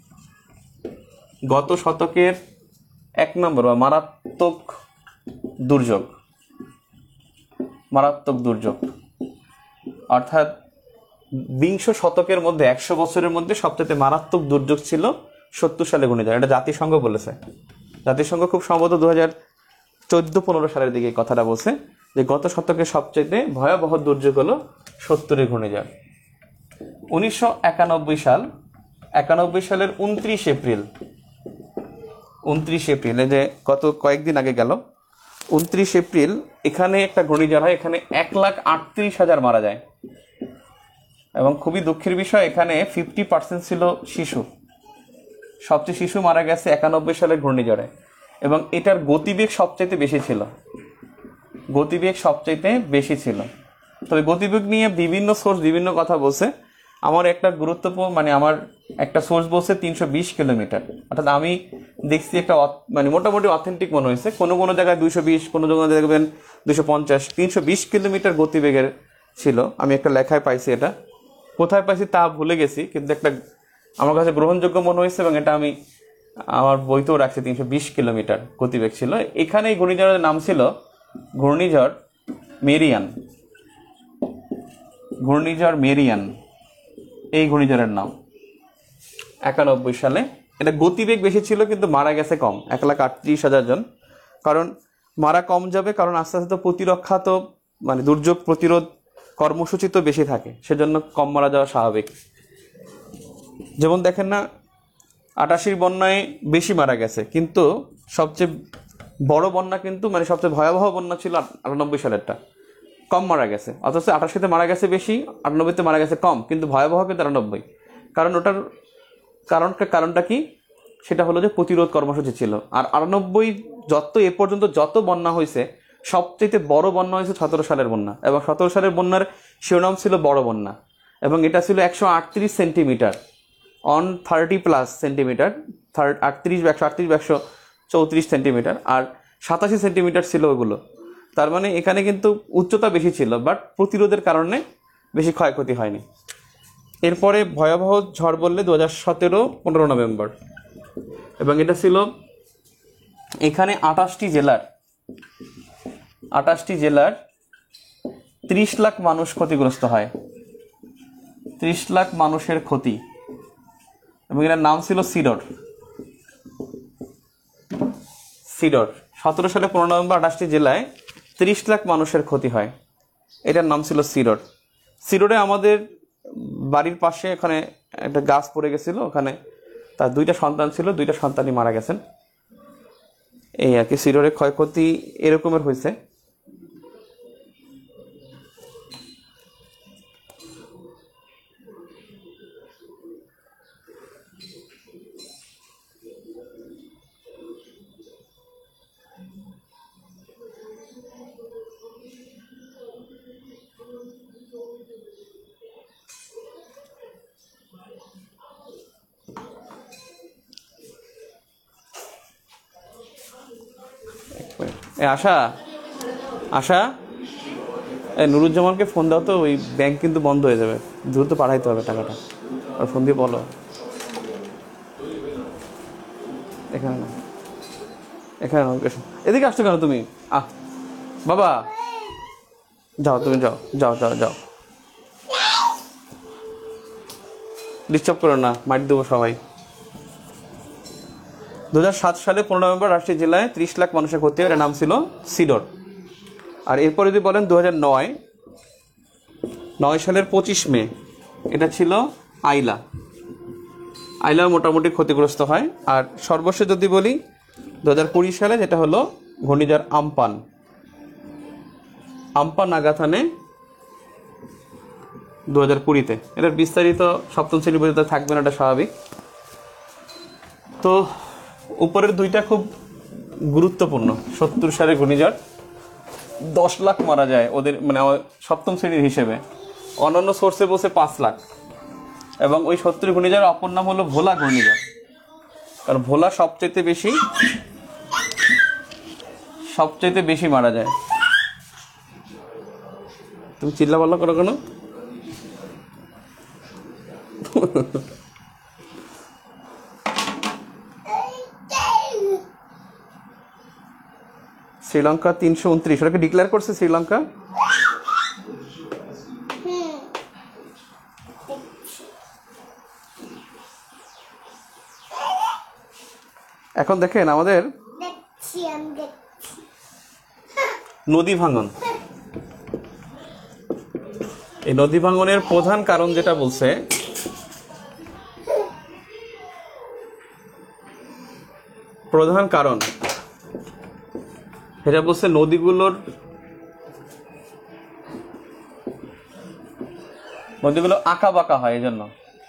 গত শতকের এক নম্বর বা মারাত্মক দুর্যোগ, মারাত্মক দুর্যোগ অর্থাৎ বিংশ শতকের মধ্যে একশো বছরের মধ্যে সবচেয়ে মারাত্মক দুর্যোগ ছিল সত্তর সালে ঘূর্ণিঝড়। এটা জাতিসংঘ বলেছে। জাতিসংঘ খুব সম্ভবত দু হাজার চোদ্দো পনেরো সালের দিকে কথাটা বলছে যে গত শতকের সবচেয়ে ভয়াবহ দুর্যোগ হলো সত্তরের ঘূর্ণিঝড়। উনিশশো একানব্বই সাল একানব্বই সালের উনত্রিশ এপ্রিল উনত্রিশ এপ্রিল এই যে গত কয়েকদিন আগে গেল উনত্রিশ এপ্রিল এখানে একটা ঘূর্ণিঝড় হয়। এখানে এক লাখ আটত্রিশ হাজার মারা যায় এবং খুবই দুঃখের বিষয় এখানে ফিফটি পার্সেন্ট ছিল শিশু। সবচেয়ে শিশু মারা গেছে একানব্বই সালের ঘূর্ণিঝড়ে এবং এটার গতিবেগ সবচাইতে বেশি ছিল গতিবেগ সবচাইতে বেশি ছিল তবে গতিবেগ নিয়ে বিভিন্ন সোর্স বিভিন্ন কথা বলছে। আমার একটা গুরুত্বপূর্ণ মানে আমার একটা সোর্স বলছে তিনশো বিশ কিলোমিটার, অর্থাৎ আমি দেখছি একটা মানে মোটামুটি অথেন্টিক মনে হয়েছে। কোনো কোনো জায়গায় দুইশো বিশ, কোনো জায়গায় দেখবেন দুইশো পঞ্চাশ, তিনশো বিশ কিলোমিটার গতিবেগের ছিল। আমি একটা লেখায় পাইছি, এটা কোথায় পাইছি তা ভুলে গেছি, কিন্তু একটা আমার কাছে গ্রহণযোগ্য মনে হয়েছে এবং এটা আমি আমার বইতেও রাখছি। তিনশো বিশ কিলোমিটার গতিবেগ ছিল। এখানে এই ঘূর্ণিঝড়ের নাম ছিল ঘূর্ণিঝড় মেরিয়ান। ঘূর্ণিঝড় মেরিয়ান এই ঘূর্ণিঝড়ের নাম। একানব্বই সালে এটা গতিবেগ বেশি ছিল কিন্তু মারা গেছে কম, এক লাখ আটত্রিশ হাজার জন। কারণ মারা কম যাবে, কারণ আস্তে আস্তে তো প্রতিরক্ষা তো মানে দুর্যোগ প্রতিরোধ কর্মসূচি তো বেশি থাকে, সেজন্য কম মারা যাওয়া স্বাভাবিক। যেমন দেখেন না, আটাশির বন্যায় বেশি মারা গেছে, কিন্তু সবচেয়ে বড় বন্যা কিন্তু মানে সবচেয়ে ভয়াবহ বন্যা ছিল আটানব্বই সালেরটা, কম মারা গেছে। অথচ আটাশিতে মারা গেছে বেশি, আটানব্বইতে মারা গেছে কম, কিন্তু ভয়াবহ কিন্তু আটানব্বই। কারণ ওটার কারণটা কারণটা কি সেটা হলো যে প্রতিরোধ কর্মসূচি ছিল। আর আটানব্বই যত এ পর্যন্ত যত বন্যা হয়েছে সবচেয়ে বড় বন্যা হয়েছে সতেরো সালের বন্যা, এবং সতেরো সালের বন্যার শিরোনাম ছিল বড় বন্যা, এবং এটা ছিল একশো আটত্রিশ centimetre on thirty plus centimetre, third আটত্রিশ একশো আটত্রিশ একশো চৌত্রিশ সেন্টিমিটার, আর সাতাশি সেন্টিমিটার ছিল ওগুলো। তার মানে এখানে কিন্তু উচ্চতা বেশি ছিল, বাট প্রতিরোধের কারণে বেশি ক্ষয়ক্ষতি হয়নি। এরপরে ভয়াবহ ঝড় বললে দু হাজার সতেরো পনেরো নভেম্বর, এবং এটা ছিল এখানে আঠাশটি জেলার আঠাশটি জেলার ত্রিশ লাখ মানুষ ক্ষতিগ্রস্ত হয়, ত্রিশ লাখ মানুষের ক্ষতি। এবং এটার নাম ছিল সিডর। সিডর সতেরো সালে পনেরো নভেম্বর আঠাশটি জেলায় ত্রিশ লাখ মানুষের ক্ষতি হয়, এটার নাম ছিল সিডর। সিডরে আমাদের বাড়ির পাশে এখানে একটা গাছ পড়ে গেছিল, ওখানে তার দুইটা সন্তান ছিল, দুইটা সন্তানই মারা গেছেন। এই আর কি সিডরের ক্ষয়ক্ষতি এরকমের হয়েছে। এ আশা আশা এই নুরুজ্জামানকে ফোন দাও তো, ওই ব্যাংক কিন্তু বন্ধ হয়ে যাবে, দ্রুত পাঠাইতে হবে টাকাটা। আর ফোন দিয়ে বলো এখানে না, এখানে না, এদিকে আসছো কেন তুমি? আহ বাবা যাও, তুমি যাও যাও যাও যাও, ডিস্টার্ব করো না, মাইট দেবো সবাই। দু হাজার সাত সালে পনেরো নভেম্বর রাজশাহী জেলায় ত্রিশ লাখ মানুষের ক্ষতি হয়, এর নাম ছিল সিডর। আর এরপর যদি বলেন দু হাজার নয় নয় সালের পঁচিশ মে, এটা ছিল আইলা। আইলা মোটামুটি ক্ষতিগ্রস্ত হয়। আর সর্বশেষ যদি বলি দু হাজার কুড়ি সালে, যেটা হলো ঘূর্ণিঝড় আমপান। আমপান আঘাত হানে দু হাজার কুড়িতে। এটার বিস্তারিত সপ্তম শ্রেণী পর্যন্ত থাকবে না, এটা স্বাভাবিক। তো উপরের দুইটা খুব গুরুত্বপূর্ণ। সত্তর সালে ঘূর্ণিঝড়, দশ লাখ মারা যায় ওদের, মানে সপ্তম শ্রেণীর হিসেবে। অন্যান্য সোর্সে বসে পাঁচ লাখ। এবং ওই সত্তর ঘূর্ণিঝড়ের অপর নাম হলো ভোলা ঘূর্ণিঝড়। কারণ ভোলা সবচেয়ে বেশি সবচেয়ে বেশি মারা যায়। তুমি চিল্লা পাল্লা করো কেন? শ্রীলঙ্কা তিনশো উনত্রিশ, ওটাকে ডিক্লেয়ার করছে শ্রীলঙ্কা। এখন দেখেন আমাদের নদী ভাঙন, এই নদী ভাঙনের প্রধান কারণ যেটা বলছে, প্রধান কারণ এটা বলছে নদীগুলোর নদীগুলো আঁকা বাঁকা হয়, এই জন্য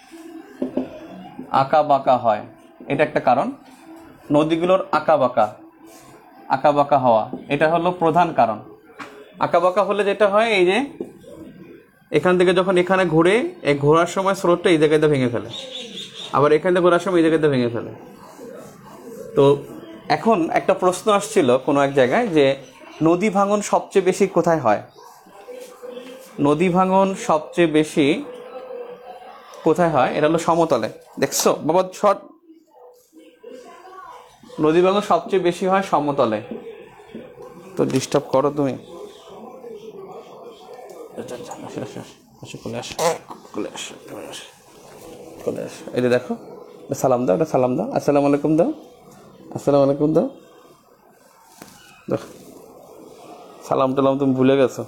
আঁকা বাঁকা হয়, এটা একটা কারণ। নদীগুলোর আঁকা বাঁকা আঁকা বাঁকা হওয়া, এটা হলো প্রধান কারণ। আঁকা বাঁকা হলে যেটা হয়, এই যে এখান থেকে যখন এখানে ঘুরে, এই ঘোরার সময় স্রোতটা এই জায়গাতে ভেঙে ফেলে, আবার এখান থেকে ঘোরার সময় এই জায়গাতে ভেঙে ফেলে। তো এখন একটা প্রশ্ন আসছিল কোনো এক জায়গায় যে নদী ভাঙন সবচেয়ে বেশি কোথায় হয়? নদী ভাঙন সবচেয়ে বেশি কোথায় হয়? এটা হলো সমতলে। দেখছো বাবা, শর্ট। নদী ভাঙন সবচেয়ে বেশি হয় সমতলে। তো ডিস্টার্ব করো তুমি। এই যে দেখো, সালাম দাও, এটা সালাম দাও, আসসালামু আলাইকুম দাও, আসসালামু আলাইকুম দাও। দেখো সালাম টালাম তুমি ভুলে গেছো।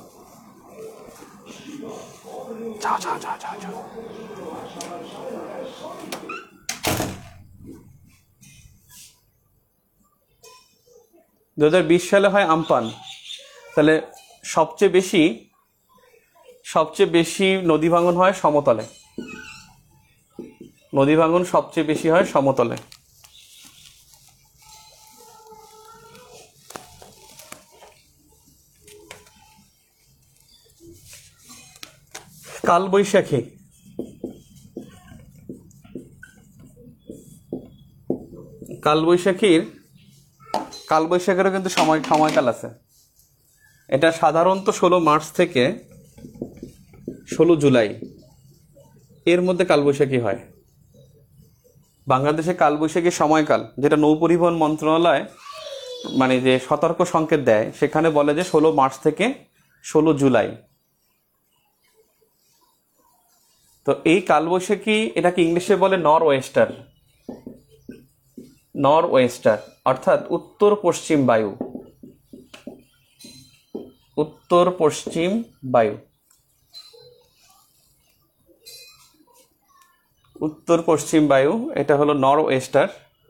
যাও যাও যাও যাও যাও। দু হাজার বিশ সালে হয় আমপান। তাহলে সবচেয়ে বেশি সবচেয়ে বেশি নদী ভাঙন হয় সমতলে। নদী ভাঙন সবচেয়ে বেশি হয় সমতলে। কালবৈশাখী, কালবৈশাখীর কালবৈশাখীরও কিন্তু সময় সময়কাল আছে। এটা সাধারণত ষোলো মার্চ থেকে ষোলো জুলাই এর মধ্যে কালবৈশাখী হয়। বাংলাদেশে কালবৈশাখীর সময়কাল, যেটা নৌ পরিবহন মন্ত্রণালয় মানে যে সতর্ক সংকেত দেয়, সেখানে বলে যে ষোলো মার্চ থেকে ষোলো জুলাই। তো এই কালবৈশাখী, এটাকে ইংলিশে বলে নর ওয়েস্টার। নর ওয়েস্টার অর্থাৎ উত্তর পশ্চিম বায়ু। উত্তর পশ্চিম বায়ু উত্তর পশ্চিম বায়ু এটা হলো নর ওয়েস্টার।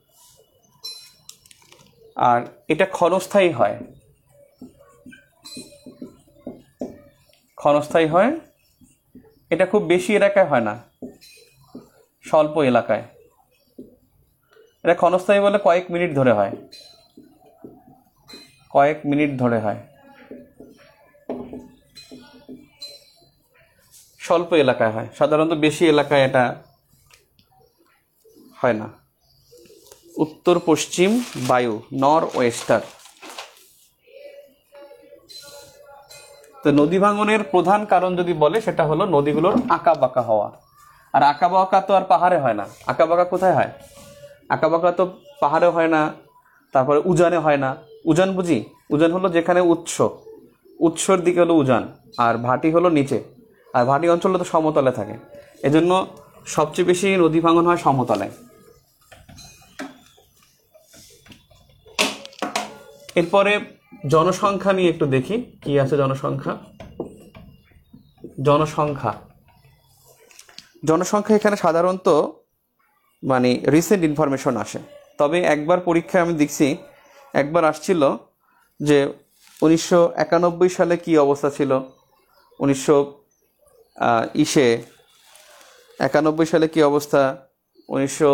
আর এটা ক্ষণস্থায়ী হয়। ক্ষণস্থায়ী হয় এটা খুব বেশি এলাকায় হয় না, স্বল্প এলাকায়। এটা ক্ষণস্থায়ী বলে কয়েক মিনিট ধরে হয়, কয়েক মিনিট ধরে হয়, স্বল্প এলাকায় হয়। সাধারণত বেশি এলাকায় এটা হয় না। উত্তর পশ্চিম বায়ু, নর ওয়েস্টার। তো নদী ভাঙনের প্রধান কারণ যদি বলে, সেটা হলো নদীগুলোর আঁকা বাঁকা হওয়া। আর আঁকা বাঁকা তো আর পাহাড়ে হয় না। আঁকা বাঁকা কোথায় হয়? আঁকা বাঁকা তো পাহাড়ে হয় না, তারপরে উজানে হয় না। উজান বুঝি? উজান হলো যেখানে উৎস, উৎসর দিকে হলো উজান, আর ভাটি হলো নিচে। আর ভাটি অঞ্চল তো সমতলে থাকে, এজন্য সবচেয়ে বেশি নদী ভাঙন হয় সমতলে। এরপরে জনসংখ্যা নিয়ে একটু দেখি কি আছে। জনসংখ্যা জনসংখ্যা জনসংখ্যা এখানে সাধারণত মানে রিসেন্ট ইনফরমেশন আসে, তবে একবার পরীক্ষায় আমি দেখছি, একবার আসছিল যে উনিশশো একানব্বই সালে কি অবস্থা ছিল, উনিশশো ইসে একানব্বই সালে কি অবস্থা, উনিশশো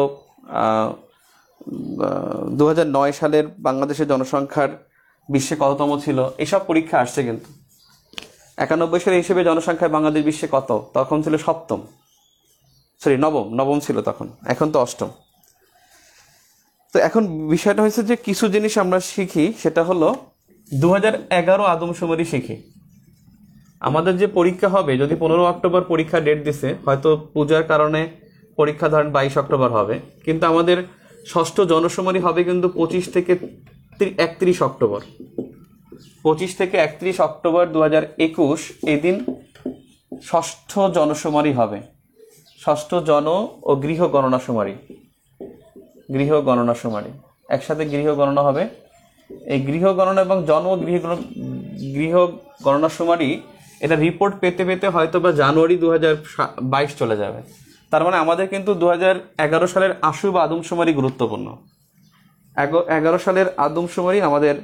দু হাজার নয় সালের বাংলাদেশের জনসংখ্যার বিশ্বে কততম ছিল, এসব পরীক্ষা আসছে। কিন্তু একানব্বই সালের হিসেবে জনসংখ্যায় বাংলাদেশ বিশ্বে কত, তখন ছিল সপ্তম, সরি নবম নবম ছিল তখন, এখন তো অষ্টম। তো এখন বিষয়টা হয়েছে যে কিছু জিনিস আমরা শিখি, সেটা হলো দু হাজার এগারো আদমশুমারি শিখি। আমাদের যে পরীক্ষা হবে, যদি পনেরো অক্টোবর পরীক্ষা ডেট দিছে, হয়তো পূজার কারণে পরীক্ষা ধরেন বাইশ অক্টোবর হবে, কিন্তু আমাদের ষষ্ঠ জনশুমারি হবে কিন্তু পঁচিশ থেকে একত্রিশ অক্টোবর পঁচিশ থেকে একত্রিশ অক্টোবর দু হাজার একুশ এই দিন ষষ্ঠ জনশুমারি হবে। ষষ্ঠ জন ও গৃহ গণনা শুমারি, গৃহ গণনা শুমারি একসাথে গৃহ গণনা হবে। এই গৃহ গণনা এবং জন ও গৃহ গৃহ গণনা শুমারি এটা রিপোর্ট পেতে পেতে হয়তো বা জানুয়ারি দু হাজার বাইশ চলে যাবে। তার মানে আমাদের কিন্তু দু হাজার এগারো সালের আশু বা আদমশুমারি গুরুত্বপূর্ণ। এগারো সালের আদমশুমারি আমাদের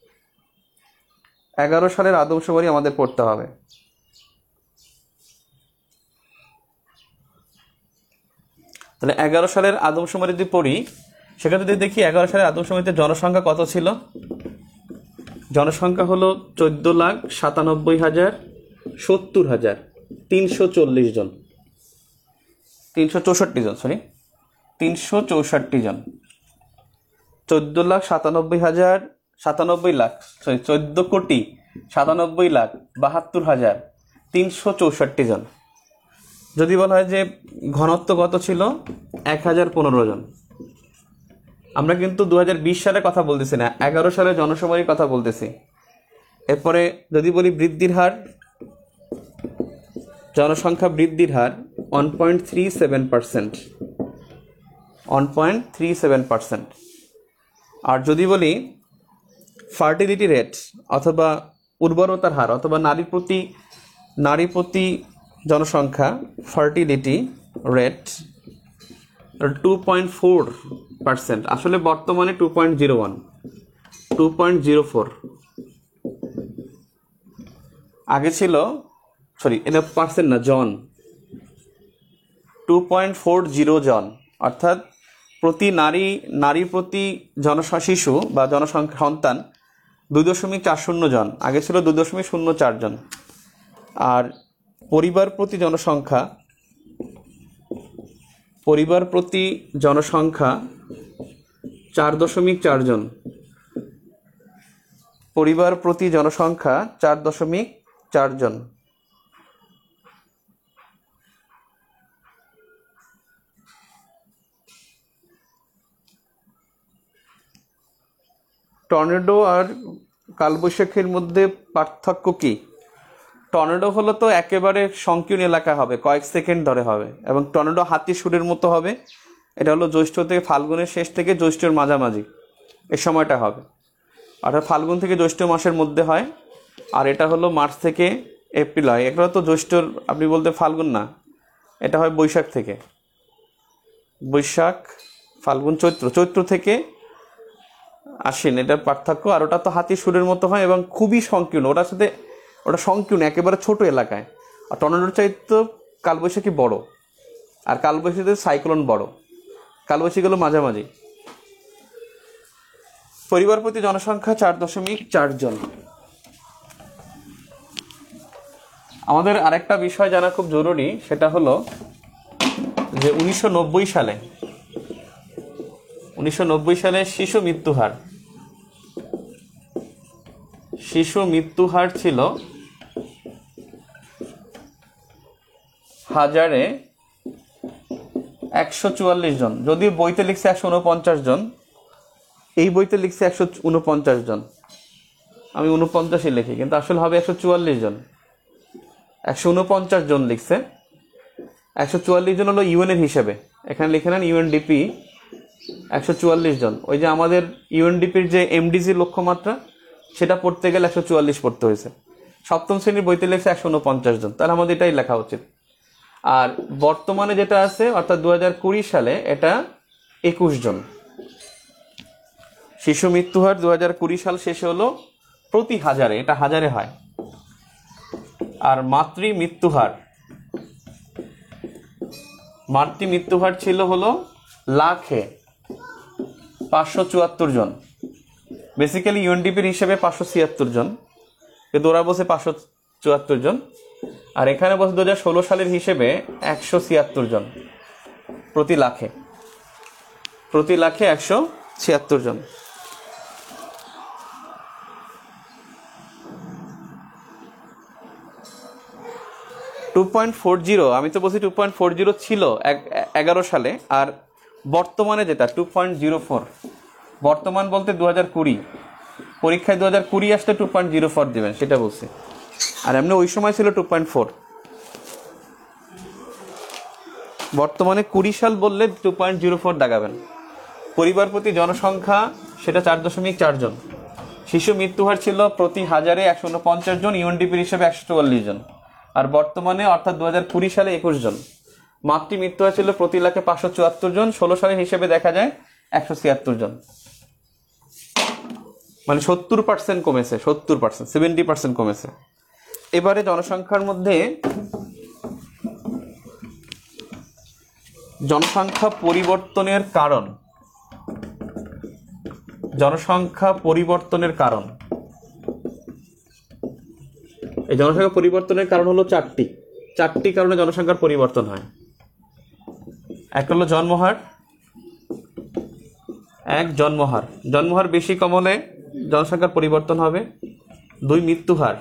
এগারো সালের আদমশুমারি আমাদের পড়তে হবে। তাহলে এগারো সালের আদমশুমারি যদি পড়ি, সেখানে যদি দেখি এগারো সালের আদমশুমারিতে জনসংখ্যা কত ছিল, জনসংখ্যা হলো চোদ্দ লাখ সাতানব্বই হাজার সত্তর হাজার তিনশো চল্লিশ জন তিনশো চৌষট্টি জন সরি তিনশো চৌষট্টি জন চোদ্দ লাখ সাতানব্বই হাজার সাতানব্বই লাখ সরি চোদ্দ কোটি সাতানব্বই লাখ বাহাত্তর হাজার তিনশো চৌষট্টি জন। যদি বলা হয় যে ঘনত্ব কত ছিল, এক হাজার পনেরো জন। আমরা কিন্তু দু হাজার বিশ সালের কথা বলতেছি না, এগারো সালের জনশুমারির কথা বলতেছি। এরপরে যদি বলি বৃদ্ধির হার, জনসংখ্যা বৃদ্ধির হার one point three seven percent one point three seven percent আর যদি বলি ফার্টিলিটি রেট অথবা উর্বরতার হার অথবা নারী প্রতি নারী প্রতি জনসংখ্যা fertility rate two point four percent আসলে বর্তমানে two point zero one two point zero four আগে ছিল, সরি এটা পার্সেন্ট না, জন, টু পয়েন্ট ফোর জিরো জন, অর্থাৎ প্রতি নারী নারী প্রতি জনসংখ্যা শিশু বা জনসংখ্যা সন্তান দুই দশমিক চার শূন্য জন, আগে ছিল দুই দশমিক শূন্য চার জন। আর পরিবার প্রতি জনসংখ্যা পরিবার প্রতি জনসংখ্যা চার দশমিক চার জন পরিবার প্রতি জনসংখ্যা চার দশমিক চার জন। টর্নেডো আর কালবৈশাখীর মধ্যে পার্থক্য কি? টর্নেডো হলো তো একেবারে সংকীর্ণ এলাকা হবে, কয়েক সেকেন্ড ধরে হবে, এবং টর্নেডো হাতি সুরের মতো হবে। এটা হলো জ্যৈষ্ঠ থেকে ফাল্গুনের শেষ থেকে জ্যৈষ্ঠের মাঝামাঝি এই সময়টা হবে, অর্থাৎ ফাল্গুন থেকে জ্যৈষ্ঠ মাসের মধ্যে হয়। আর এটা হলো মার্চ থেকে এপ্রিল হয়। এটা তো জ্যৈষ্ঠর, আপনি বলতে ফাল্গুন না, এটা হয় বৈশাখ থেকে, বৈশাখ ফাল্গুন চৈত্র, চৈত্র থেকে আশ্বিন, এটার পার্থক্য। আর ওটা তো হাতি সুরের মতো হয় এবং খুবই সংকীর্ণ, ওটার সাথে ওটা সংকীর্ণ একেবারে ছোট এলাকায়। আর টর্নেডোর চাইতে কালবৈশাখী বড়, আর কালবৈশাখীতে সাইক্লোন বড়, কালবৈশাখীগুলো মাঝামাঝি। পরিবার প্রতি জনসংখ্যা চার দশমিক চার জন। আমাদের আরেকটা বিষয় জানা খুব জরুরি, সেটা হলো যে উনিশশো নব্বই সালে উনিশশো নব্বই সালে শিশু মৃত্যু হার শিশু মৃত্যু হার ছিল হাজারে একশো চুয়াল্লিশ জন। যদিও বইতে লিখছে একশো উনপঞ্চাশ জন, এই বইতে লিখছে একশো উনপঞ্চাশ জন, আমি উনপঞ্চাশই লিখি, কিন্তু আসলে হবে একশো চুয়াল্লিশ জন। একশো উনপঞ্চাশ জন লিখছে, একশো চুয়াল্লিশ জন হলো ইউএনের হিসেবে। এখানে লিখে নেন ইউএনডিপি একশো চুয়াল্লিশ জন। ওই যে আমাদের ইউএনডিপির যে এমডিজি লক্ষ্যমাত্রা, সেটা পড়তে গেলে একশো চুয়াল্লিশ পড়তে হয়েছে। সপ্তম শ্রেণীর বইতে লেখছে একশো উনপঞ্চাশ জন, তাহলে আমাদের এটাই লেখা উচিত। আর বর্তমানে যেটা আছে অর্থাৎ দু হাজার কুড়ি সালে এটা একুশ জন। শিশু মৃত্যুহার দু হাজার কুড়ি সাল শেষে হলো প্রতি হাজারে, এটা হাজারে হয়। আর মাতৃ মৃত্যুহার মাতৃ মৃত্যুহার ছিল হলো লাখে পাঁচশো চুয়াত্তর জন। বেসিক্যালি ইউএনডিপির হিসেবে পাঁচশো ছিয়াত্তর জন, কিন্তু ওরা বলছে পাঁচশো চুয়াত্তর জন। আর এখানে বলছে দু হাজার ষোলো সালের হিসেবে একশো ছিয়াত্তর জন প্রতি লাখে, প্রতি লাখে একশো ছিয়াত্তর জন। টু পয়েন্ট ফোর জিরো আমি তো বলছি টু পয়েন্ট ফোর জিরো ছিল এগারো সালে, আর বর্তমানে যেটা টু পয়েন্ট জিরো ফোর। বর্তমান বলতে দু হাজার কুড়ি, পরীক্ষায় দু হাজার কুড়ি আসলে টু পয়েন্ট জিরো ফোর দেবেন সেটা বলছি। আর এমনি ওই সময় ছিল টু পয়েন্ট ফোর। বর্তমানে কুড়ি সাল বললে টু পয়েন্ট জিরো ফোর দাগাবেন। পরিবার প্রতি জনসংখ্যা সেটা চার দশমিক চার জন। শিশু মৃত্যুহার ছিল প্রতি হাজারে একশো উনপঞ্চাশ জন, ইউএনডিপির হিসেবে একশো চুয়াল্লিশ জন। আর বর্তমানে অর্থাৎ দু হাজার কুড়ি সালে একুশ জন। মাতৃ মৃত্যুহার ছিল প্রতি লাখে পাঁচশো চুয়াত্তর জন, ষোলো সালের হিসেবে দেখা যায় একশো ছিয়াত্তর জন। মানে সত্তর পার্সেন্ট কমেছে, সত্তর পার্সেন্ট সেভেন্টি পার্সেন্ট কমেছে। এবারে জনসংখ্যার মধ্যে জনসংখ্যা পরিবর্তনের কারণ, জনসংখ্যা পরিবর্তনের কারণ এই জনসংখ্যা পরিবর্তনের কারণ হলো চারটি। চারটি কারণে জনসংখ্যার পরিবর্তন হয়। এক হলো জন্মহার, এক জন্মহার জন্মহার বেশি কম হলে জনসংখ্যার পরিবর্তন হবে। দুই মৃত্যুহার,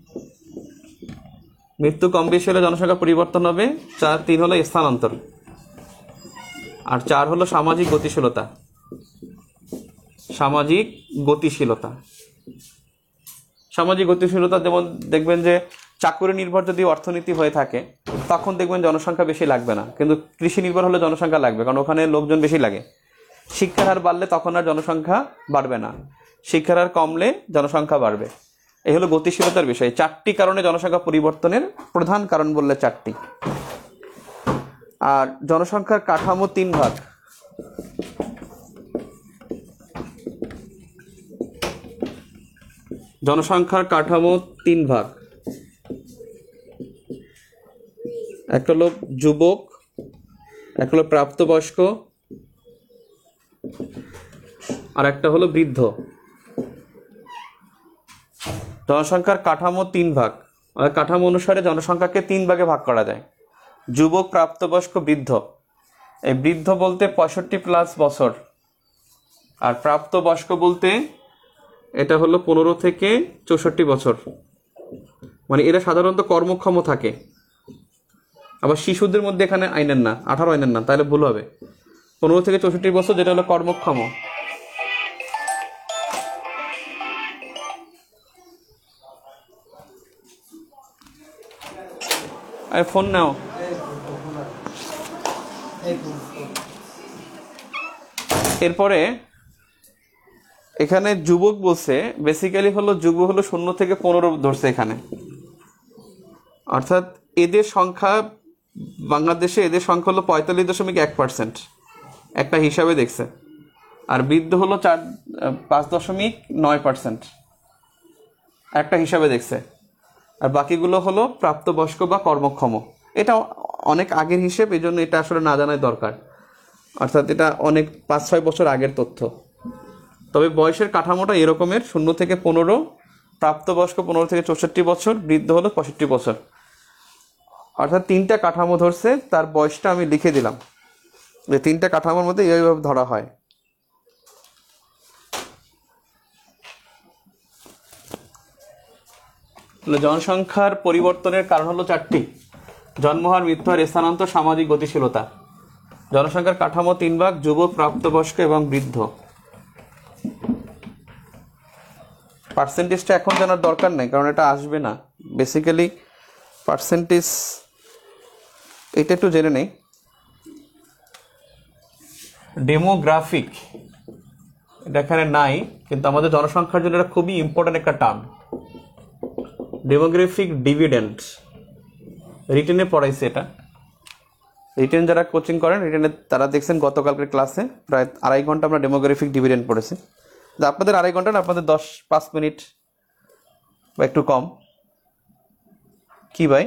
মৃত্যু কম বেশি হলে জনসংখ্যার পরিবর্তন হবে। চার তিন হলো স্থানান্তর, আর চার হলো সামাজিক গতিশীলতা। সামাজিক গতিশীলতা সামাজিক গতিশীলতা যেমন দেখবেন যে চাকুরি নির্ভর যদি অর্থনীতি হয়ে থাকে তখন দেখবেন জনসংখ্যা বেশি লাগবে না, কিন্তু কৃষি নির্ভর হলে জনসংখ্যা লাগবে, কারণ ওখানে লোকজন বেশি লাগে। শিক্ষার হার বাড়লে তখন আর জনসংখ্যা বাড়বে না, শিক্ষার হার কমলে জনসংখ্যা বাড়বে। এই হলো গতিশীলতার বিষয়। চারটি কারণে জনসংখ্যা পরিবর্তনের প্রধান কারণ বললে চারটি। আর জনসংখ্যার কাঠামো তিন ভাগ। জনসংখ্যার কাঠামো তিন ভাগ। একটা হলো যুবক, একটা হলো প্রাপ্তবয়স্ক, আর একটা হলো বৃদ্ধ। জনসংখ্যার কাঠামো তিন ভাগ। কাঠামো অনুসারে জনসংখ্যাকে তিন ভাগে ভাগ করা যায়: যুবক, প্রাপ্তবয়স্ক, বৃদ্ধ। এই বৃদ্ধ বলতে পঁয়ষট্টি প্লাস বছর, আর প্রাপ্তবয়স্ক বলতে এটা হলো পনেরো থেকে চৌষট্টি বছর, মানে এরা সাধারণত কর্মক্ষম থাকে। আবার শিশুদের মধ্যে এখানে আইনেন না, আঠারো আইনেন না, তাহলে ভুল হবে। পনেরো থেকে চৌষট্টি বছর যেটা হলো কর্মক্ষম। আরে ফোন নাও। এরপরে এখানে যুবক বলছে, বেসিক্যালি হলো যুবক হলো শূন্য থেকে পনেরো ধরছে এখানে, অর্থাৎ এদের সংখ্যা বাংলাদেশে এদের সংখ্যা হলো পঁয়তাল্লিশ দশমিক এক পার্সেন্ট একটা হিসাবে দেখছে। আর বৃদ্ধ হলো চার পাঁচ দশমিক নয় পার্সেন্ট একটা হিসাবে দেখছে। আর বাকিগুলো হলো প্রাপ্তবয়স্ক বা কর্মক্ষম। এটা অনেক আগের হিসেব, এই জন্য এটা আসলে না জানাই দরকার, অর্থাৎ এটা অনেক পাঁচ ছয় বছর আগের তথ্য। তবে বয়সের কাঠামোটা এরকমের: শূন্য থেকে পনেরো, প্রাপ্তবয়স্ক পনেরো থেকে চৌষট্টি বছর, বৃদ্ধ হলো পঁয়ষট্টি বছর। অর্থাৎ তিনটা কাঠামো ধরছে, তার বয়সটা আমি লিখে দিলাম যে তিনটা কাঠামোর মধ্যে এইভাবে ধরা হয়। জনসংখ্যার পরিবর্তনের কারণ হলো চারটি: জন্মহার, মৃত্যুহার, স্থানান্তর, সামাজিক গতিশীলতা। জনসংখ্যার কাঠামো তিন ভাগ: যুবক, প্রাপ্তবয়স্ক এবং বৃদ্ধ। পার্সেন্টেজটা এখন জানার দরকার নেই, কারণ এটা আসবে না। বেসিক্যালি পার্সেন্টেজ এটা একটু জেনে নেই। ডেমোগ্রাফিক, এটা এখানে নাই, কিন্তু আমাদের জনসংখ্যার জন্য এটা খুবই ইম্পর্টেন্ট একটা টার্ম। ডেমোগ্রাফিক ডিভিডেন্ড রিটেনে পড়াইছে, এটা রিটেন যারা কোচিং করেন রিটেনে তারা দেখছেন গতকালকের ক্লাসে প্রায় আড়াই ঘন্টা আমরা ডেমোগ্রাফিক ডিভিডেন্ড পড়েছি। আপনাদের আড়াই ঘন্টা না, আপনাদের দশ পাঁচ মিনিট বা একটু কম। কি ভাই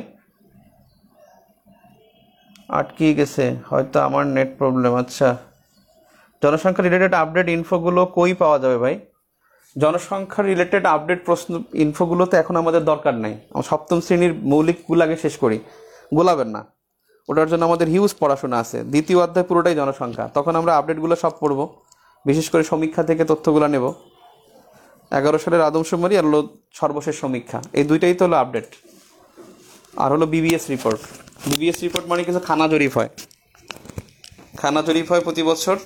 আটকে গেছে হয়তো আমার নেট প্রবলেম। আচ্ছা, জনসংখ্যা রিলেটেড আপডেট ইনফোগুলো কই পাওয়া যাবে ভাই? জনসংখ্যা রিলেটেড আপডেট প্রশ্ন ইনফোগুলো তো এখন আমাদের দরকার নাই। আমরা সপ্তম শ্রেণীর মৌলিকগুলো আগে শেষ করি, গোলাবেন না, ওটার জন্য আমাদের হিউজ পড়াশোনা আছে। দ্বিতীয় অধ্যায় পুরোটাই জনসংখ্যা, তখন আমরা আপডেটগুলো সব পড়বো, বিশেষ করে সমীক্ষা থেকে তথ্যগুলো নেব। এগারো সালের আদমশুমারি আর হলো সর্বশেষ সমীক্ষা, এই দুইটাই তো হলো আপডেট। আর হলো বিবিএস রিপোর্ট। বিবিএস রিপোর্ট মানে কিছু খানা জরিপ হয়, খানা জরিপ হয় প্রতি বছর,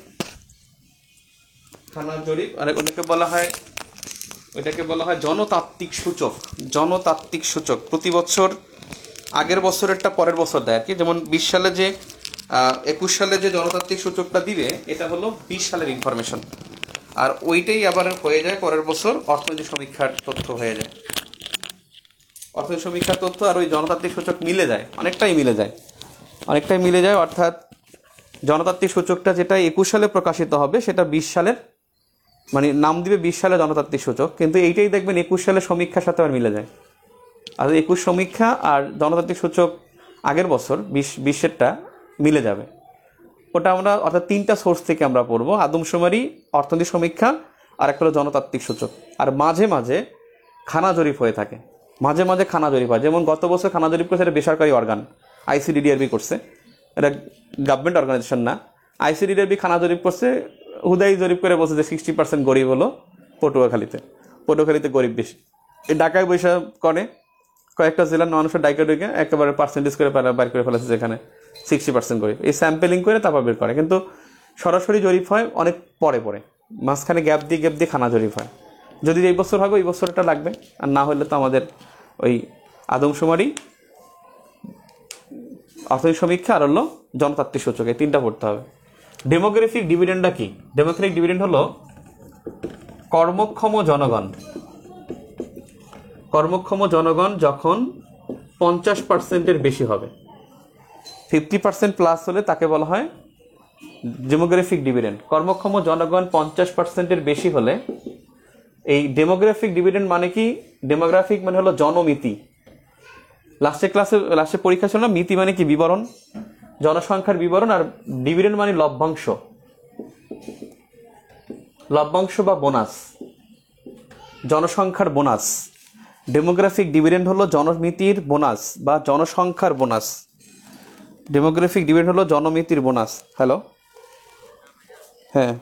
খানা জরিপ। আর ওটাকে বলা হয় ওইটাকে বলা হয় জনতাত্ত্বিক সূচক। জনতাত্ত্বিক সূচক প্রতি বছর আগের বছরেরটা পরের বছর দেয় আর কি। যেমন বিশ সালে যে একুশ সালে যে জনতাত্ত্বিক সূচকটা দিবে, এটা হলো বিশ সালের ইনফরমেশন, আর ওইটাই আবার হয়ে যায় পরের বছর অর্থনৈতিক সমীক্ষার তথ্য হয়ে যায়। অর্থনৈতিক সমীক্ষার তথ্য আর ওই জনতাত্ত্বিক সূচক মিলে যায়, অনেকটাই মিলে যায় অনেকটাই মিলে যায় অর্থাৎ জনতাত্ত্বিক সূচকটা যেটা একুশ সালে প্রকাশিত হবে সেটা বিশ সালের, মানে নাম দিবে বিশ সালে জনতাত্ত্বিক সূচক, কিন্তু এইটাই দেখবেন একুশ সালের সমীক্ষার সাথে আর মিলে যায়। আর একুশ সমীক্ষা আর জনতাত্ত্বিক সূচক আগের বছর বিশ বিশেরটা মিলে যাবে। ওটা আমরা অর্থাৎ তিনটা সোর্স থেকে আমরা পড়বো, আদমশুমারি, অর্থনৈতিক সমীক্ষা আর একটা হলো জনতাত্ত্বিক সূচক। আর মাঝে মাঝে খানা জরিপ হয়ে থাকে, মাঝে মাঝে খানা জরিপ হয়। যেমন গত বছর খানা জরিপ করছে এটা বেসরকারি অর্গান, আইসিডিডিআরবি করছে, এটা গভর্নমেন্ট অর্গানাইজেশন না। আইসিডিডিআরবি খানা জরিপ করছে, হুদাই জরিপ করে বলছে যে সিক্সটি পার্সেন্ট গরিব হলো পটুয়াখালীতে, পটুয়াখালীতে গরিব বেশি। এই ঢাকায় বৈশা করে কয়েকটা জেলার মানুষের ডাইকা ডুইকে একেবারে পার্সেন্টেজ করে বাইর করে ফেলেছে যেখানে সিক্সটি পার্সেন্ট গরিব। এই স্যাম্পেলিং করে তারপর বের করে, কিন্তু সরাসরি জরিপ হয় অনেক পরে পরে, মাঝখানে গ্যাপ দিয়ে গ্যাপ দিয়ে খানা জরিপ হয়। যদি এই বছর হবে ওই বছরটা লাগবে, আর না হলে তো আমাদের ওই আদমশুমারি, অর্থনৈতিক সমীক্ষা আর হলো জনতাত্ত্বিক সূচক, এই তিনটা পড়তে হবে। ডেমোগ্রাফিক ডিভিডেন্ডটা কি? ডেমোগ্রাফিক ডিভিডেন্ড হলো কর্মক্ষম জনগণ কর্মক্ষম জনগণ যখন পঞ্চাশ পার্সেন্টের বেশি হবে, ফিফটি পার্সেন্ট প্লাস হলে তাকে বলা হয় ডেমোগ্রাফিক ডিভিডেন্ড। কর্মক্ষম জনগণ পঞ্চাশ পার্সেন্টের বেশি হলে এই ডেমোগ্রাফিক ডিভিডেন্ড মানে কি? ডেমোগ্রাফিক মানে হলো জনমিতি। লাস্টে ক্লাসে লাস্টে পরীক্ষা ছিল না, মিতি মানে কি? বিবরণ, জনসংখ্যার বিবরণ। আর ডিভিডেন্ড মানে লভ্যাংশ, লভ্যাংশ বা বোনাস, জনসংখ্যার বোনাস। ডেমোগ্রাফিক ডিভিডেন্ড হলো জনমিতির বোনাস বা জনসংখ্যার বোনাস। ডেমোগ্রাফিক ডিভিডেন্ড হলো জনমিতির বোনাস। হ্যালো, হ্যাঁ,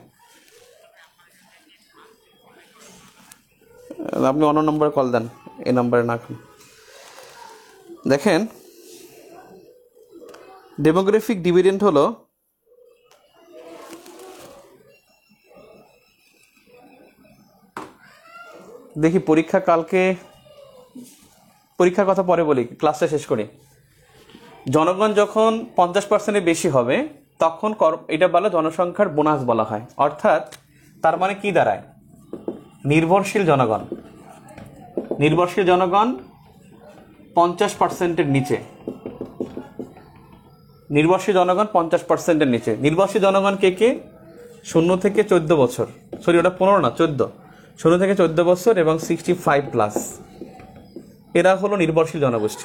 আপনি অন্য নম্বরে কল দেন, এই নম্বরে না। দেখেন, ডেমোগ্রাফিক ডিভিডেন্ড হলো দেখি পরীক্ষা কালকে, পরীক্ষার কথা পরে বলি, ক্লাসটা শেষ করি। জনগণ যখন পঞ্চাশ পার্সেন্টের বেশি হবে তখন এটা বলা জনসংখ্যার বোনাস বলা হয়। অর্থাৎ তার মানে কি দাঁড়ায়? নির্ভরশীল জনগণ, নির্ভরশীল জনগণ পঞ্চাশ পার্সেন্টের নিচে, নির্ভরশীল জনগণ পঞ্চাশ পার্সেন্টের নিচে। নির্ভরশীল জনগণ কে কে? শূন্য থেকে চোদ্দ বছর, সরি ওটা পনেরো না চোদ্দ, শূন্য থেকে চোদ্দ বছর এবং সিক্সটি ফাইভ প্লাস, এরা হলো নির্ভরশীল জনগোষ্ঠী।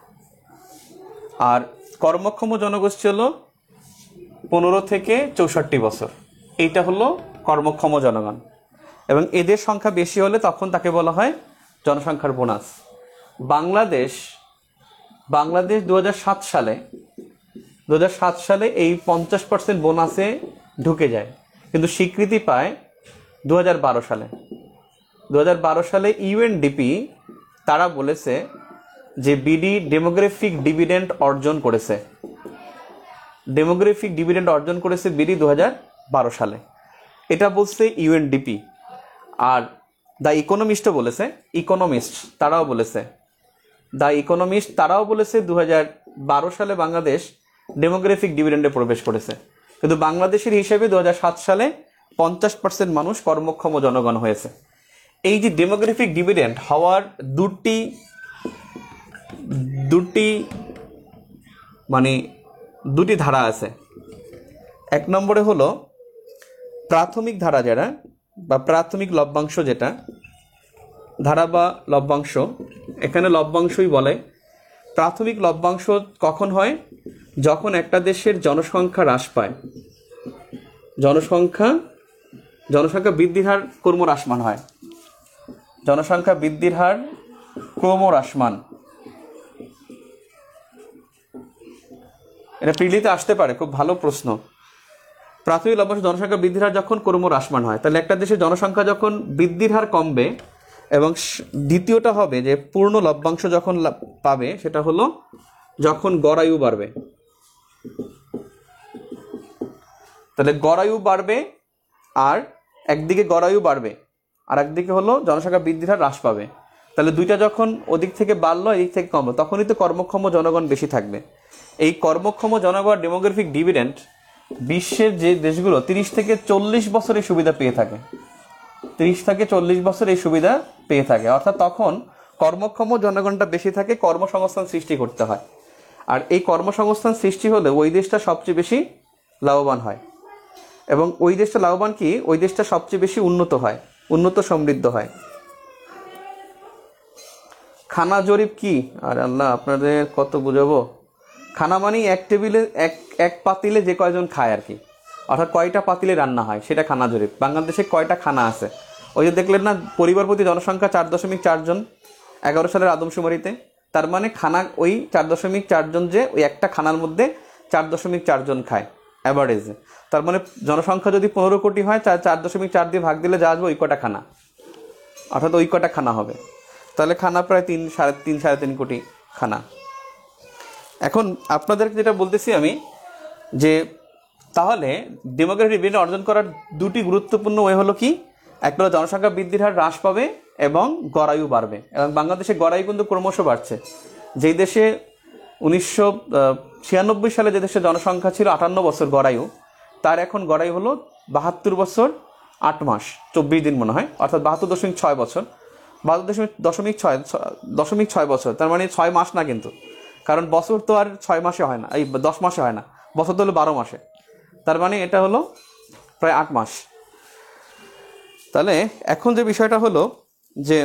আর কর্মক্ষম জনগোষ্ঠী হলো পনেরো থেকে চৌষট্টি বছর, এইটা হলো কর্মক্ষম জনগণ। এবং এদের সংখ্যা বেশি হলে তখন তাকে বলা হয় জনসংখ্যার বোনাস। বাংলাদেশ বাংলাদেশ দু হাজার সাত সালে দু হাজার সাত সালে এই পঞ্চাশ পার্সেন্ট বোনাসে ঢুকে যায়, কিন্তু স্বীকৃতি পায় দু হাজার বারো সালে। দু হাজার বারো সালে ইউএনডিপি তারা বলেছে যে বিডি ডেমোগ্রাফিক ডিভিডেন্ড অর্জন করেছে, ডেমোগ্রাফিক ডিভিডেন্ড অর্জন করেছে বিডি দু হাজার বারো সালে, এটা বলছে ইউএনডিপি। আর দ্য ইকোনমিস্টও বলেছে, ইকোনমিস্ট তারাও বলেছে, দ্য ইকোনমিস্ট তারাও বলেছে দু হাজার বারো সালে বাংলাদেশ ডেমোগ্রাফিক ডিভিডেন্ডে প্রবেশ করেছে। কিন্তু বাংলাদেশের হিসেবে দু হাজার সাত সালে পঞ্চাশ পার্সেন্ট মানুষ কর্মক্ষম জনগণ হয়েছে। এই যে ডেমোগ্রাফিক ডিভিডেন্ড হওয়ার দুটি দুটি মানে দুটি ধারা আছে। এক নম্বরে হলো প্রাথমিক ধারা, যারা বা প্রাথমিক লভ্যাংশ, যেটা ধারা বা লভ্যাংশ, এখানে লভ্যাংশই বলে। প্রাথমিক লভ্যাংশ কখন হয়? যখন একটা দেশের জনসংখ্যা হ্রাস পায়, জনসংখ্যা জনসংখ্যা বৃদ্ধির হার ক্রমহ্রাসমান হয়, জনসংখ্যা বৃদ্ধির হার ক্রমহ্রাসমান। এটা প্রিলিতে আসতে পারে, খুব ভালো প্রশ্ন। প্রাথমিক লভ্যাংশ জনসংখ্যা বৃদ্ধির হার যখন ক্রমহ্রাসমান হয়, তাহলে একটা দেশের জনসংখ্যা যখন বৃদ্ধির হার কমবে, এবং দ্বিতীয়টা হবে যে পূর্ণ লভ্যাংশ যখন পাবে, সেটা হলো যখন গড়ায়ু বাড়বে। তাহলে গড়ায়ু বাড়বে, আর একদিকে গড়ায়ু বাড়বে আর একদিকে হলো জনসংখ্যা বৃদ্ধির হার হ্রাস পাবে। তাহলে দুইটা যখন ওদিক থেকে বাড়লো এদিক থেকে কমলো, তখনই তো কর্মক্ষম জনগণ বেশি থাকবে। এই কর্মক্ষম জনগণ ডেমোগ্রাফিক ডিভিডেন্ড বিশ্বের যে দেশগুলো তিরিশ থেকে চল্লিশ বছর এই সুবিধা পেয়ে থাকে, তিরিশ থেকে চল্লিশ বছর এই সুবিধা পেয়ে থাকে, অর্থাৎ তখন কর্মক্ষম জনগণটা বেশি থাকে, কর্মসংস্থান সৃষ্টি করতে হয়। আর এই কর্মসংস্থান সৃষ্টি হলে ওই দেশটা সবচেয়ে বেশি লাভবান হয়, এবং ওই দেশটা লাভবান কি, ওই দেশটা সবচেয়ে বেশি উন্নত হয়, উন্নত সমৃদ্ধ হয়। খানা জরিপ কি? আর আল্লাহ আপনাদের কত বুঝাবো। খানা মানেই এক টেবিলে এক এক পাতিলে যে কয়জন খায় আর কি, অর্থাৎ কয়টা পাতিলে রান্না হয়, সেটা খানা জরিপ। বাংলাদেশে কয়টা খানা আছে? ওই যে দেখলেন না, পরিবার প্রতি জনসংখ্যা চার দশমিক চারজন এগারো সালের আদমশুমারিতে। তার মানে খানা ওই চার দশমিক চারজন, যে ওই একটা খানার মধ্যে চার দশমিক চারজন খায় অ্যাভারেজে। তার মানে জনসংখ্যা যদি পনেরো কোটি হয়, চার চার দশমিক চার দিয়ে ভাগ দিলে যা আসবে ওই কটা খানা, অর্থাৎ ওই কটা খানা হবে। তাহলে খানা প্রায় তিন সাড়ে তিন সাড়ে তিন কোটি খানা। এখন আপনাদেরকে যেটা বলতেছি আমি, যে তাহলে ডেমোগ্রাফিক ডিভিডেন্ড অর্জন করার দুটি গুরুত্বপূর্ণ ওয়ে হলো কি, একটা হলো জনসংখ্যা বৃদ্ধির হার হ্রাস পাবে এবং গড়ায়ু বাড়বে। এবং বাংলাদেশে গড়ায়ু কিন্তু ক্রমশ বাড়ছে। যেই দেশে উনিশশো ছিয়ানব্বই সালে যে দেশে জনসংখ্যা ছিল আটান্ন বছর গড়ায়ু, তার এখন গড়ায়ু হলো বাহাত্তর বছর আট মাস চব্বিশ দিন মনে হয়, অর্থাৎ বাহাত্তর দশমিক ছয় বছর বাহাত্তর দশমিক দশমিক ছয় দশমিক ছয় বছর। তার মানে ছয় মাস না কিন্তু, কারণ বছর তো আর ছয় মাসে হয় না, এই দশ মাসে হয় না, বছর তো হলো বারো মাসে। তার মানে এটা হলো প্রায় আট মাস। তাহলে এখন যে বিষয়টা হলো যে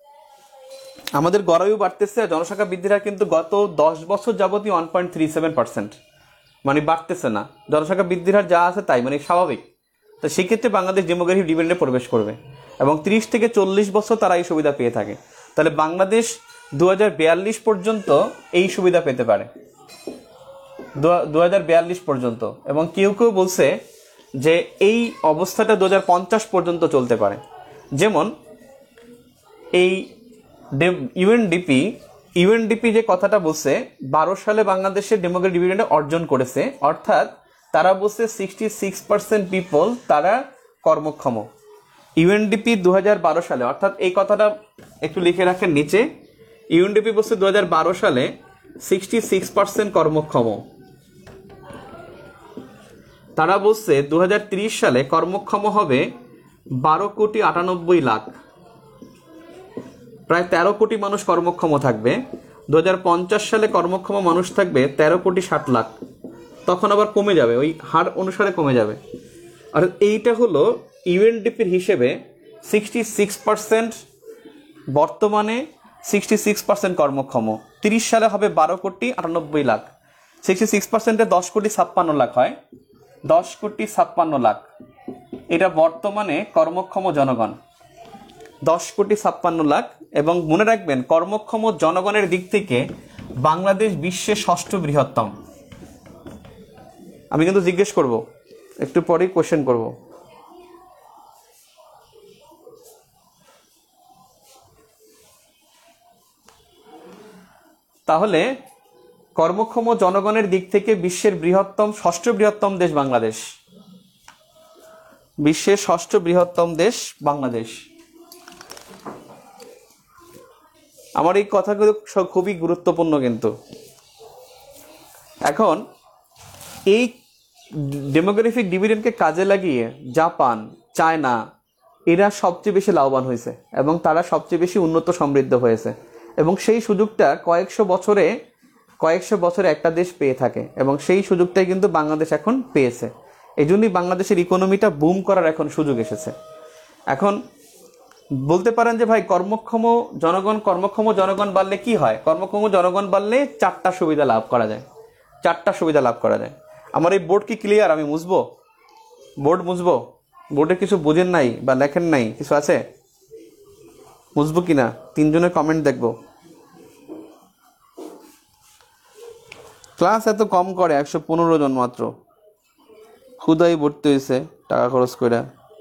আমাদের গড়ায়ু বাড়তেছে, জনসংখ্যা বৃদ্ধির হার কিন্তু গত দশ বছর যাবতীয় one point three seven percent, মানে বাড়তেছে না, জনসংখ্যা বৃদ্ধির হার যা আছে তাই, মানে স্বাভাবিক। তো সেক্ষেত্রে বাংলাদেশ ডেমোগ্রাফিক ডিভিডেন্ডে প্রবেশ করবে, এবং তিরিশ থেকে চল্লিশ বছর তারা এই সুবিধা পেয়ে থাকে। তাহলে বাংলাদেশ দু হাজার বিয়াল্লিশ পর্যন্ত এই সুবিধা পেতে পারে, দু হাজার বিয়াল্লিশ পর্যন্ত। এবং কেউ কেউ বলছে যে এই অবস্থাটা দু হাজার পঞ্চাশ পর্যন্ত চলতে পারে। যেমন এই ইউএনডিপি ইউএনডিপি যে কথাটা বলছে, বারো সালে বাংলাদেশের ডেমোগ্রাফিক ডিভিডেন্ড অর্জন করেছে, অর্থাৎ তারা বলছে সিক্সটি সিক্স পার্সেন্ট পিপল তারা কর্মক্ষম। ইউএনডিপি দু হাজার বারো সালে, অর্থাৎ এই কথাটা একটু লিখে রাখেন নিচে, ইউএনডিপি বলছে দু হাজার বারো সালে সিক্সটি সিক্স পার্সেন্ট কর্মক্ষম। তারা বলছে দু হাজার ত্রিশ সালে কর্মক্ষম হবে বারো কোটি আটানব্বই লাখ, প্রায় তেরো কোটি মানুষ কর্মক্ষম থাকবে। দু হাজার পঞ্চাশ সালে কর্মক্ষম মানুষ থাকবে তেরো কোটি ষাট লাখ, তখন আবার কমে যাবে, ওই হার অনুসারে কমে যাবে। আর এইটা হলো ইউএনডিপির হিসেবে সিক্সটি সিক্স পার্সেন্ট, বর্তমানে সিক্সটি সিক্স পার্সেন্ট কর্মক্ষম। তিরিশ সালে হবে বারো কোটি আটানব্বই লাখ, সিক্সটি সিক্স পার্সেন্টে দশ কোটি ছাপ্পান্ন লাখ হয়, দশ কোটি ছাপ্পান্ন লাখ এটা বর্তমানে কর্মক্ষম জনগণ, দশ কোটি ছাপ্পান্ন লাখ। এবং মনে রাখবেন, কর্মক্ষম জনগণের দিক থেকে বাংলাদেশ বিশ্বের ষষ্ঠ বৃহত্তম। আমি কিন্তু জিজ্ঞেস করব, একটু পরেই কোশ্চেন করব। তাহলে কর্মক্ষম জনগণের দিক থেকে বিশ্বের বৃহত্তম, ষষ্ঠ বৃহত্তম দেশ বাংলাদেশ, বিশ্বের ষষ্ঠ বৃহত্তম দেশ বাংলাদেশ। আমার এই কথাগুলো খুবই গুরুত্বপূর্ণ কিন্তু। এখন এই ডেমোগ্রাফিক ডিভিডেন্ডকে কাজে লাগিয়ে জাপান, চায়না এরা সবচেয়ে বেশি লাভবান হয়েছে এবং তারা সবচেয়ে বেশি উন্নত সমৃদ্ধ হয়েছে এবং সেই সুযোগটা কয়েকশো বছরে কয়েকশো বছরে একটা দেশ পেয়ে থাকে এবং সেই সুযোগটাই কিন্তু বাংলাদেশ এখন পেয়েছে। এই জন্যই বাংলাদেশের ইকোনমিটা বুম করার এখন সুযোগ এসেছে। এখন বলতে পারেন যে ভাই কর্মক্ষম জনগণ কর্মক্ষম জনগণ বাড়লে কি হয়? কর্মক্ষম জনগণ বাড়লে চারটা সুবিধা লাভ করা যায়, চারটা সুবিধা লাভ করা যায়। আমার এই বোর্ড কি ক্লিয়ার? আমি মুছবো বোর্ড, মুছবো বোর্ডে কিছু বোঝেন নাই বা লেখেন নাই কিছু আছে? মুছবো কিনা তিনজনের কমেন্ট দেখবো। ক্লাস এত কম করে একশো পনেরো জন মাত্র, খুদাই ভর্তি হয়েছে টাকা খরচ করে।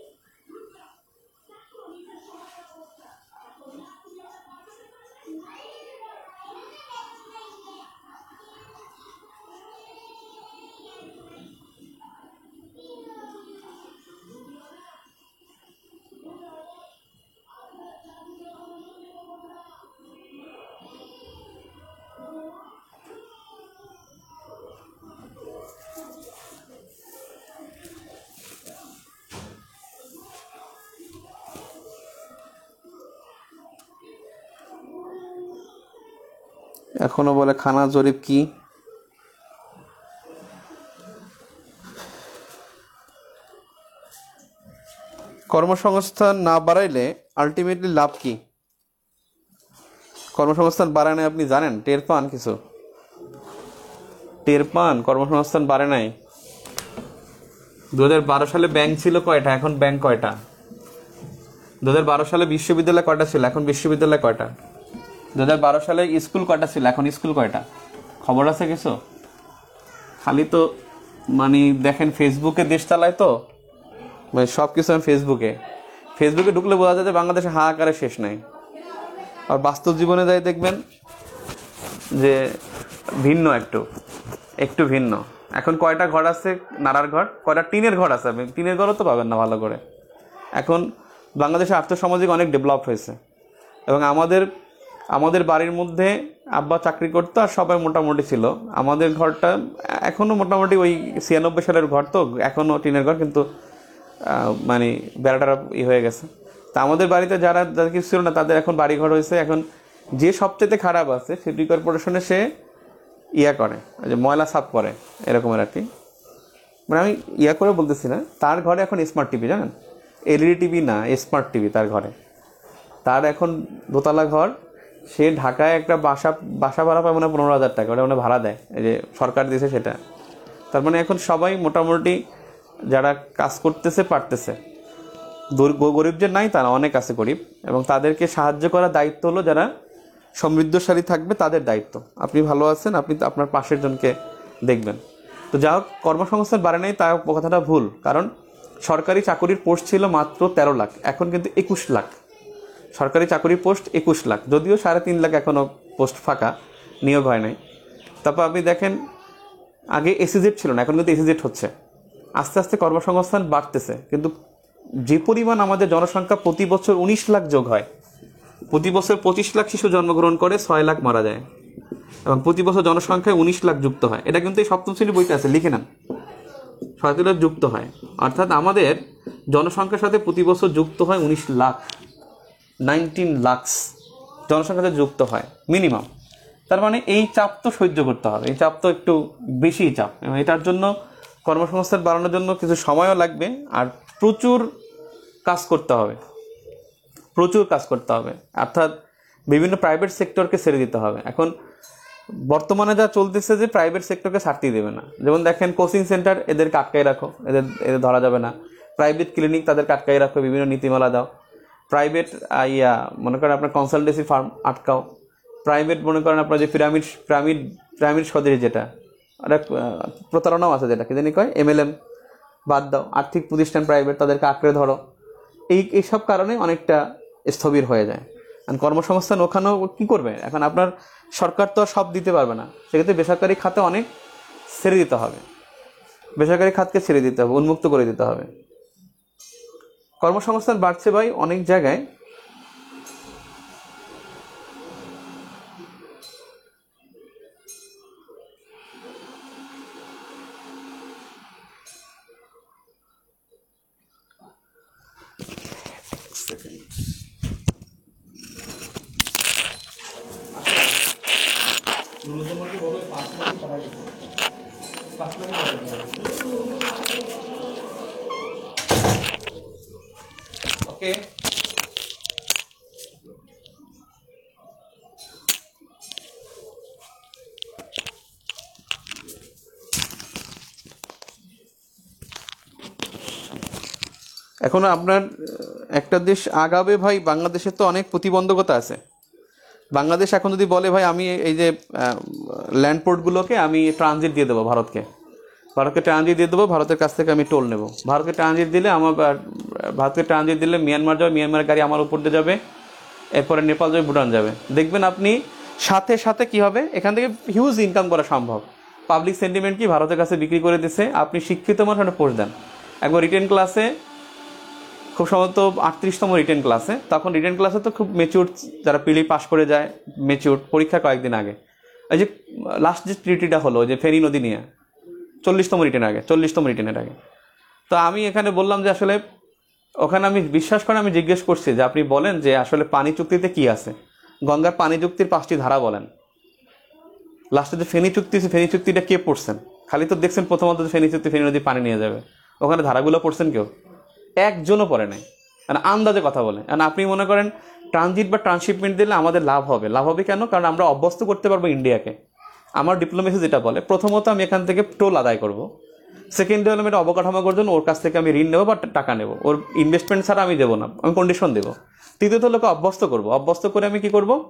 এখনো বলে খানা জরিপ কি? কর্মসংস্থান না বাড়াইলে আলটিমেটলি লাভ কি? কর্মসংস্থান বাড়ায় নাই আপনি জানেন? টের পান? কিছু টের পান? কর্মসংস্থান বাড়ে নাই। দু হাজার বারো সালে ব্যাংক ছিল কয়টা, এখন ব্যাংক কয়টা? দু হাজার বারো সালে বিশ্ববিদ্যালয় কয়টা ছিল, এখন বিশ্ববিদ্যালয় কয়টা? দু হাজার বারো সালে স্কুল কয়টা ছিল, এখন স্কুল কয়টা? খবর আছে কিছু? খালি তো মানে দেখেন ফেসবুকে দেশ চালায় তো, মানে সব কিছু ফেসবুকে ফেসবুকে ঢুকলে বোঝা যায় যে বাংলাদেশে হাহাকারে শেষ নাই। আর বাস্তব জীবনে যাই দেখবেন যে ভিন্ন, একটু একটু ভিন্ন। এখন কয়টা ঘর আছে নাড়ার ঘর, কয়টা টিনের ঘর আছে? আপনি টিনের ঘরও তো পাবেন না ভালো করে। এখন বাংলাদেশে আর্থসামাজিক অনেক ডেভেলপ হয়েছে এবং আমাদের আমাদের বাড়ির মধ্যে আব্বা চাকরি করতো আর সবাই মোটামুটি ছিল। আমাদের ঘরটা এখনও মোটামুটি ওই ছিয়ানব্বই সালের ঘর, তো এখনও টিনের ঘর, কিন্তু মানে বেড়াটারা ই হয়ে গেছে। তা আমাদের বাড়িতে যারা যাদের কিছু ছিল না তাদের এখন বাড়ি ঘর হয়েছে। এখন যে সবচেয়ে খারাপ আছে সিটি কর্পোরেশনে সে ইয়া করে, যে ময়লা সাফ করে এরকমের আর কি। মানে আমি ইয়া করে বলতেছি না, তার ঘরে এখন স্মার্ট টিভি, জানেন? এলইডি টিভি না, স্মার্ট টিভি তার ঘরে। তার এখন দোতলা ঘর, সে ঢাকায় একটা বাসা বাসা ভাড়া পায় মানে পনেরো হাজার টাকা, ওটা মানে ভাড়া দেয়, এই যে সরকার দিয়েছে সেটা। তার মানে এখন সবাই মোটামুটি যারা কাজ করতেছে পারতেছে, গরিব যে নাই তারা অনেক আছে গরিব, এবং তাদেরকে সাহায্য করার দায়িত্ব হলো যারা সমৃদ্ধশালী থাকবে তাদের দায়িত্ব। আপনি ভালো আছেন, আপনি আপনার পাশের জনকে দেখবেন। তো যা হোক, কর্মসংস্থান বাড়ে নাই তা কথাটা ভুল, কারণ সরকারি চাকরির পোস্ট ছিল মাত্র তেরো লাখ, এখন কিন্তু একুশ লাখ সরকারি চাকরির পোস্ট, একুশ লাখ যদিও সাড়ে তিন লাখ এখনও পোস্ট ফাঁকা, নিয়োগ হয় নাই। তারপর আপনি দেখেন আগে এসিজেড ছিল না, এখন কিন্তু এসিজেড হচ্ছে। আস্তে আস্তে কর্মসংস্থান বাড়তেছে, কিন্তু যে পরিমাণ আমাদের জনসংখ্যা প্রতি বছর উনিশ লাখ যোগ হয়, প্রতি বছর পঁচিশ লাখ শিশু জন্মগ্রহণ করে, ছয় লাখ মারা যায়, এবং প্রতি বছর জনসংখ্যায় উনিশ লাখ যুক্ত হয়। এটা কিন্তু এই সপ্তম শ্রেণীর বইতে আছে, লিখে নেন, ছয় লাখ যুক্ত হয়। অর্থাৎ আমাদের জনসংখ্যার সাথে প্রতি বছর যুক্ত হয় উনিশ লাখ, নাইনটিন লাখস জনসংখ্যাতে যুক্ত হয় মিনিমাম। তার মানে এই চাপ তো সহ্য করতে হবে, এই চাপ তো একটু বেশি চাপ, এবং এটার জন্য কর্মসংস্থান বাড়ানোর জন্য কিছু সময়ও লাগবে আর প্রচুর কাজ করতে হবে, প্রচুর কাজ করতে হবে। অর্থাৎ বিভিন্ন প্রাইভেট সেক্টরকে ছেড়ে দিতে হবে। এখন বর্তমানে যা চলতেছে যে প্রাইভেট সেক্টরকে ছাড়তেই দেবে না। যেমন দেখেন কোচিং সেন্টার, এদেরকে আটকাই রাখো, এদের এদের ধরা যাবে না। প্রাইভেট ক্লিনিক, তাদেরকে আটকাই রাখো, বিভিন্ন নীতিমালা দাও। প্রাইভেট ইয়া মনে করেন আপনার কনসালটেন্সি ফার্ম আটকাও। প্রাইভেট মনে করেন আপনার যে পিরামিড পিরামিড পিরামিড সদৃশ যেটা অনেক প্রতারণাও আছে, যেটা কি জানি কয় এমএলএম, বাদ দাও। আর্থিক প্রতিষ্ঠান প্রাইভেট, তাদেরকে আঁকড়ে ধরো। এই এইসব কারণে অনেকটা স্থবির হয়ে যায়। কর্মসংস্থান ওখানেও কী করবে? এখন আপনার সরকার তো সব দিতে পারবে না, সেক্ষেত্রে বেসরকারি খাতে অনেক ছেড়ে দিতে হবে, বেসরকারি খাতকে ছেড়ে দিতে হবে, উন্মুক্ত করে দিতে হবে। কর্মসংস্থান বাড়ছে ভাই অনেক জায়গায়। ওকে, এখন আপনার একটা দেশ আগাবে ভাই, বাংলাদেশের তো অনেক প্রতিবন্ধকতা আছে। বাংলাদেশ এখন যদি বলে ভাই আমি এই যে ল্যান্ড পোর্টগুলোকে আমি ট্রানজিট দিয়ে দেবো ভারতকে, ভারতকে ট্রানজিট দিয়ে দেবো, ভারতের কাছ থেকে আমি টোল নেব, ভারতকে ট্রানজিট দিলে আমার ভারতকে ট্রানজিট দিলে মিয়ানমার যাবে, মিয়ানমারের গাড়ি আমার উপর দিয়ে যাবে, এরপরে নেপাল যাবে, ভুটান যাবে। দেখবেন আপনি সাথে সাথে কি হবে, এখান থেকে হিউজ ইনকাম করা সম্ভব। পাবলিক সেন্টিমেন্ট কি ভারতের কাছে বিক্রি করে দিচ্ছে, আপনি শিক্ষিত মানুষ একটা পোস্ট দেন। একবার রিটেন ক্লাসে, খুব সম্ভবত আটত্রিশতম রিটেন ক্লাসে, তখন রিটেন ক্লাসে তো খুব মেচিউর, যারা পিলি পাস করে যায় মেচিউর, পরীক্ষা কয়েকদিন আগে, ওই যে লাস্ট যে ট্রিটিটা হলো যে ফেনী নদী নিয়ে, চল্লিশতম রিটেন আগে, চল্লিশতম রিটেনের আগে। তো আমি এখানে বললাম যে আসলে ওখানে আমি বিশ্বাস করে আমি জিজ্ঞেস করছি যে আপনি বলেন যে আসলে পানি চুক্তিতে কি আছে, গঙ্গার পানি চুক্তির পাঁচটি ধারা বলেন। লাস্টে যে ফেনী চুক্তি, ফেনী চুক্তিটা কে পড়ছেন? খালি তো দেখছেন প্রথমত যে ফেনী চুক্তি, ফেনী নদী পানি নিয়ে যাবে, ওখানে ধারাগুলো পড়ছেন কেউ? একজনও পড়ে নাই, মানে আন্দাজে কথা বলে। কারণ আপনি মনে করেন ট্রানজিট বা ট্রান্সশিপমেন্ট দিলে আমাদের লাভ হবে, লাভ হবে কেন? কারণ আমরা অভ্যস্ত করতে পারবো ইন্ডিয়াকে। আমার ডিপ্লোমেসি যেটা বলে, প্রথমত আমি এখান থেকে টোল আদায় করবো, সেকেন্ড হলো আমি অবকাঠামো করার জন্য ওর কাছ থেকে আমি ঋণ নেবো বা টাকা নেবো, ওর ইনভেস্টমেন্ট ছাড়া আমি দেবো না, আমি কন্ডিশন দেবো। তৃতীয়ত লোকে অভ্যস্ত করবো, অভ্যস্ত করে আমি কি করবো,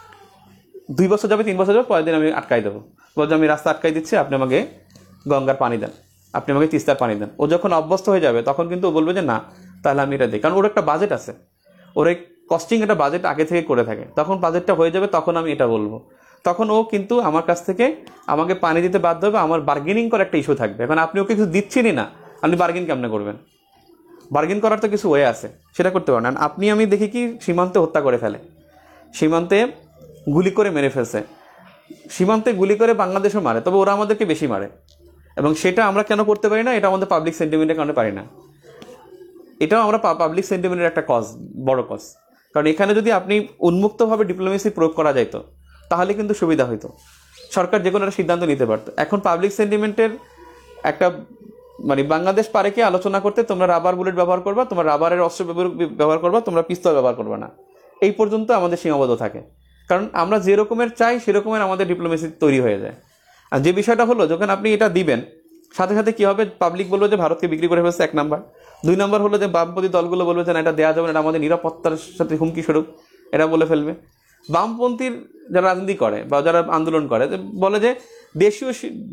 দুই বছর যাবে, তিন বছর যাবে, পরের দিন আমি আটকাই দেবো, বলছি আমি রাস্তা আটকাই দিচ্ছি, আপনি আমাকে গঙ্গার পানি দেন, আপনি আমাকে তিস্তার পানি দেন। ও যখন অভ্যস্ত হয়ে যাবে তখন কিন্তু ও বলবে যে না, তাহলে আমি এটা দিই, কারণ ওর একটা বাজেট আছে, ওর এই কস্টিং একটা বাজেট আগে থেকে করে থাকে, তখন বাজেটটা হয়ে যাবে, তখন আমি এটা বলবো, তখন ও কিন্তু আমার কাছ থেকে আমাকে পানি দিতে বাধ্য হবে। আমার বার্গেনিং করার একটা ইস্যু থাকবে, এখন আপনি ওকে কিছু দিচ্ছেনই না, আপনি বার্গেন কেমনে করবেন? বার্গেন করার তো কিছু ওয়ে আছে, সেটা করতে পারেন। আপনি আমি দেখি কি সীমান্তে হত্যা করে ফেলে, সীমান্তে গুলি করে মেরে ফেলছে, সীমান্তে গুলি করে বাংলাদেশও মারে, তবে ওরা আমাদেরকে বেশি মারে, এবং সেটা আমরা কেন করতে পারি না? এটা আমাদের পাবলিক সেন্টিমেন্টের কারণে পারি না। এটাও আমরা পাবলিক সেন্টিমেন্টের একটা কজ, বড় কজ। কারণ এখানে যদি আপনি উন্মুক্তভাবে ডিপ্লোমেসি প্রয়োগ করা যাইতো তাহলে কিন্তু সুবিধা হইতো, সরকার যে কোনো একটা সিদ্ধান্ত নিতে পারতো। এখন পাবলিক সেন্টিমেন্টের একটা মানে বাংলাদেশ পারে কি আলোচনা করতে, তোমরা রাবার বুলেট ব্যবহার করবা, তোমরা রাবারের অস্ত্র ব্যবহার করবা, তোমরা পিস্তল ব্যবহার করবা না, এই পর্যন্ত আমাদের সীমাবদ্ধ থাকে। কারণ আমরা যে রকমের চাই সেরকমের আমাদের ডিপ্লোমেসি তৈরি হয়ে যায়। আর যে বিষয়টা হলো, যখন আপনি এটা দিবেন, সাথে সাথে কি হবে, পাবলিক বলবো যে ভারতকে বিক্রি করে ফেলছে, এক নাম্বার। দুই নম্বর হলো যে বামপন্থী দলগুলো বলবে যে না, এটা দেওয়া যাবে না, এটা আমাদের নিরাপত্তার সাথে হুমকি স্বরূপ, এটা বলে ফেলবে। বামপন্থীর যারা রাজনীতি করে বা যারা আন্দোলন করে বলে যে দেশীয়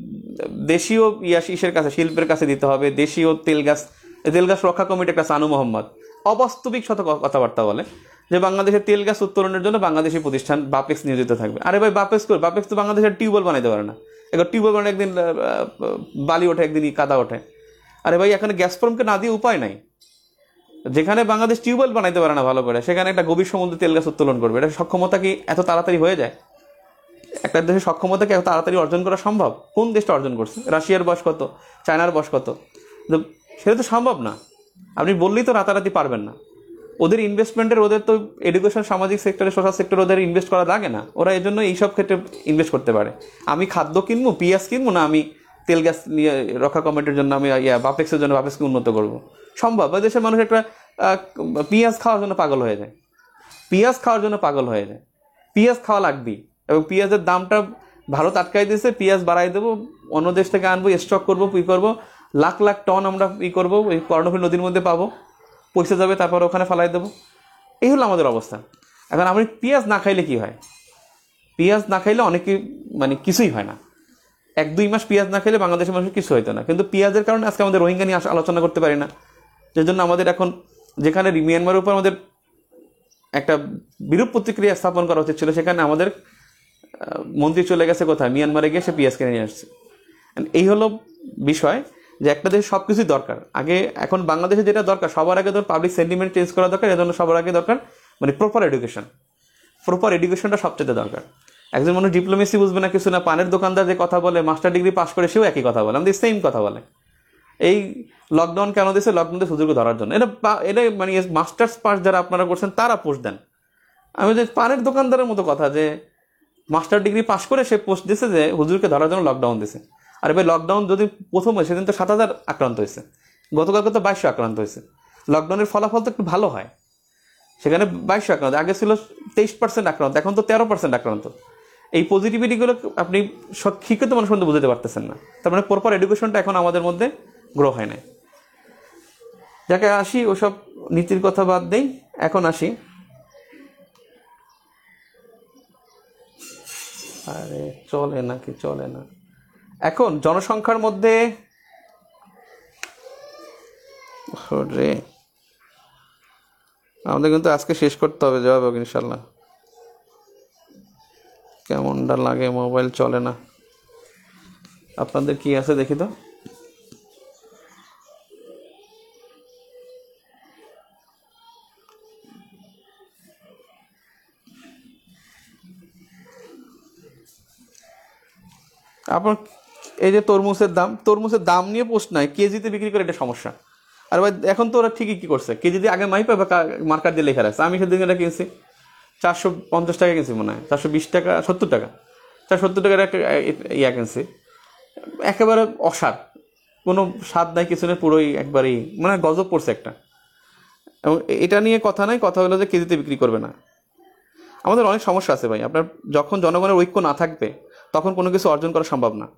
দেশীয় ইয়াস ইসের কাছে, শিল্পের কাছে দিতে হবে, দেশীয় তেল গ্যাস, তেল গ্যাস রক্ষা কমিটির কাছে। আনু মোহাম্মদ অবাস্তবিক শত কথাবার্তা বলে যে বাংলাদেশের তেল গ্যাস উত্তোলনের জন্য বাংলাদেশি প্রতিষ্ঠান বাপেক্স নিয়োজিত থাকবে। আরে ভাই, বাপেক্স করে, বাপেক্স তো বাংলাদেশের টিউবওয়েল বানাইতে পারে না। এবার টিউবওয়েল বানায় একদিন বালি ওঠে, একদিন কাদা ওঠে। আরে ভাই, এখানে গ্যাসপ্রমকে না দিয়ে উপায় নাই। যেখানে বাংলাদেশ টিউবওয়েল বানাইতে পারে না ভালো করে, সেখানে একটা গভীর সমুদ্রে তেল গ্যাস উত্তোলন করবে, এটা সক্ষমতা কি এত তাড়াতাড়ি হয়ে যায়? একটা দেশের সক্ষমতা কি এত তাড়াতাড়ি অর্জন করা সম্ভব? কোন দেশটা অর্জন করছে? রাশিয়ার বয়স কত, চায়নার বয়স কত? সেটা তো সম্ভব না। আপনি বললেই তো রাতারাতি পারবেন না। ওদের ইনভেস্টমেন্টের, ওদের তো এডুকেশন, সামাজিক সেক্টরে, সোশ্যাল সেক্টরে ওদের ইনভেস্ট করা লাগে না, ওরা এই জন্য এইসব ক্ষেত্রে ইনভেস্ট করতে পারে। আমি খাদ্য কিনবো, পিঁয়াজ কিনবো না, আমি তেল গ্যাস নিয়ে রক্ষা কমিটির জন্য আমি ইয়া বাপেক্সের জন্য বাপেক্সকে উন্নত করবো, সম্ভব? ওই দেশের মানুষ একটা পেঁয়াজ খাওয়ার জন্য পাগল হয়ে যায়, পেঁয়াজ খাওয়ার জন্য পাগল হয়ে যায়, পেঁয়াজ খাওয়া লাগবেই। এবং পেঁয়াজের দামটা ভারত আটকাই দিয়েছে, পেঁয়াজ বাড়াই দেবো, অন্য দেশ থেকে আনবো, স্টক করবো, ই করবো, লাখ লাখ টন আমরা ই করবো, ওই কর্ণফুলী নদীর মধ্যে পাবো, পয়সা যাবে, তারপর ওখানে ফেলাই দেবো। এই হলো আমাদের অবস্থা। এখন আমি পেঁয়াজ না খাইলে কি হয়? পেঁয়াজ না খাইলে অনেকে মানে কিছুই হয় না। এক দুই মাস পেঁয়াজ না খেলে বাংলাদেশের মানুষের কিছু হইতো না, কিন্তু পেঁয়াজের কারণে আজকে আমাদের রোহিঙ্গা নিয়ে আলোচনা করতে পারি না। যে জন্য আমাদের এখন, যেখানে মিয়ানমারের উপর আমাদের একটা বিরূপ প্রতিক্রিয়া স্থাপন করা উচিত ছিল, সেখানে আমাদের মন্ত্রী চলে গেছে কোথায়? মিয়ানমারে গিয়ে সে পেঁয়াজ কিনে নিয়ে আসছে। এই হলো বিষয় যে একটা দেশে সব কিছুই দরকার। আগে এখন বাংলাদেশে যেটা দরকার, সবার আগে ধর পাবলিক সেন্টিমেন্ট চেঞ্জ করা দরকার। এজন্য সবার আগে দরকার মানে প্রপার এডুকেশন। প্রপার এডুকেশনটা সবচেয়ে দরকার। একজন মানুষ ডিপ্লোমেসি বুঝবে না, কিছু না, পানের দোকানদার যে কথা বলে, মাস্টার ডিগ্রি পাস করে সেও একই কথা বলে, আমাদের সেম কথা বলে। এই লকডাউন কেন দিয়েছে? লকডাউন সুযোগ ধরার জন্য। এটা এটা মানে মাস্টার্স পাস যারা আপনারা করছেন তারা পোস্ট দেন। আমি যে পানের দোকানদারের মতো কথা, যে মাস্টার ডিগ্রি পাস করে সে পোস্ট দিয়েছে যে হুজুরকে ধরার জন্য লকডাউন দিয়েছে। আর ভাই লকডাউন যদি প্রথম হয় সেদিন তো সাত হাজার আক্রান্ত হয়েছে, গতকালকে তো বাইশশো আক্রান্ত হয়েছে। লকডাউনের ফলাফল তো একটু ভালো হয়, সেখানে বাইশশো আক্রান্ত, আগে ছিল তেইশ পার্সেন্ট আক্রান্ত, এখন তো তেরো পার্সেন্ট আক্রান্ত। এই পজিটিভিটিগুলো আপনি শিক্ষিত মানুষ মধ্যে বুঝতে পারতেছেন না, তার মানে প্রপার এডুকেশনটা এখন আমাদের মধ্যে গ্রো হয় না। যাকে আসি ওসব নীতির কথা বাদ দেই, এখন আসি আরে চলে নাকি চলে না। এখন জনসংখ্যার মধ্যে রে আমাদের কিন্তু আজকে শেষ করতে হবে, জবাব হোক ইনশাল্লাহ। কেমনটা লাগে, মোবাইল চলে না। আপনাদের কি আছে দেখি তো। আপনার এই যে তরমুজের দাম, তরমুজের দাম নিয়ে পোস্ট নাই, কেজিতে বিক্রি করে এটা সমস্যা। আর ভাই এখন তো ওরা ঠিকই কি করছে, কেজিতে আগে মাইপা বা মার্কার দিয়ে লেখা রাখছে। আমি সেদিন এটা কিনছি চারশো পঞ্চাশ টাকা কিনছি, মনে হয় চারশো বিশ টাকা সত্তর টাকা চারশো সত্তর টাকার একটা ইয়া কিনছি, একেবারে অসার, কোনো স্বাদ নাই কিছু নেই, পুরোই একবারেই মানে গজব পড়ছে একটা। এবং এটা নিয়ে কথা নাই, কথা হলো যে কেজিতে বিক্রি করবে না। আমাদের অনেক সমস্যা আছে ভাই। আপনার যখন জনগণের ঐক্য না থাকবে তখন কোনো কিছু অর্জন করা সম্ভব না।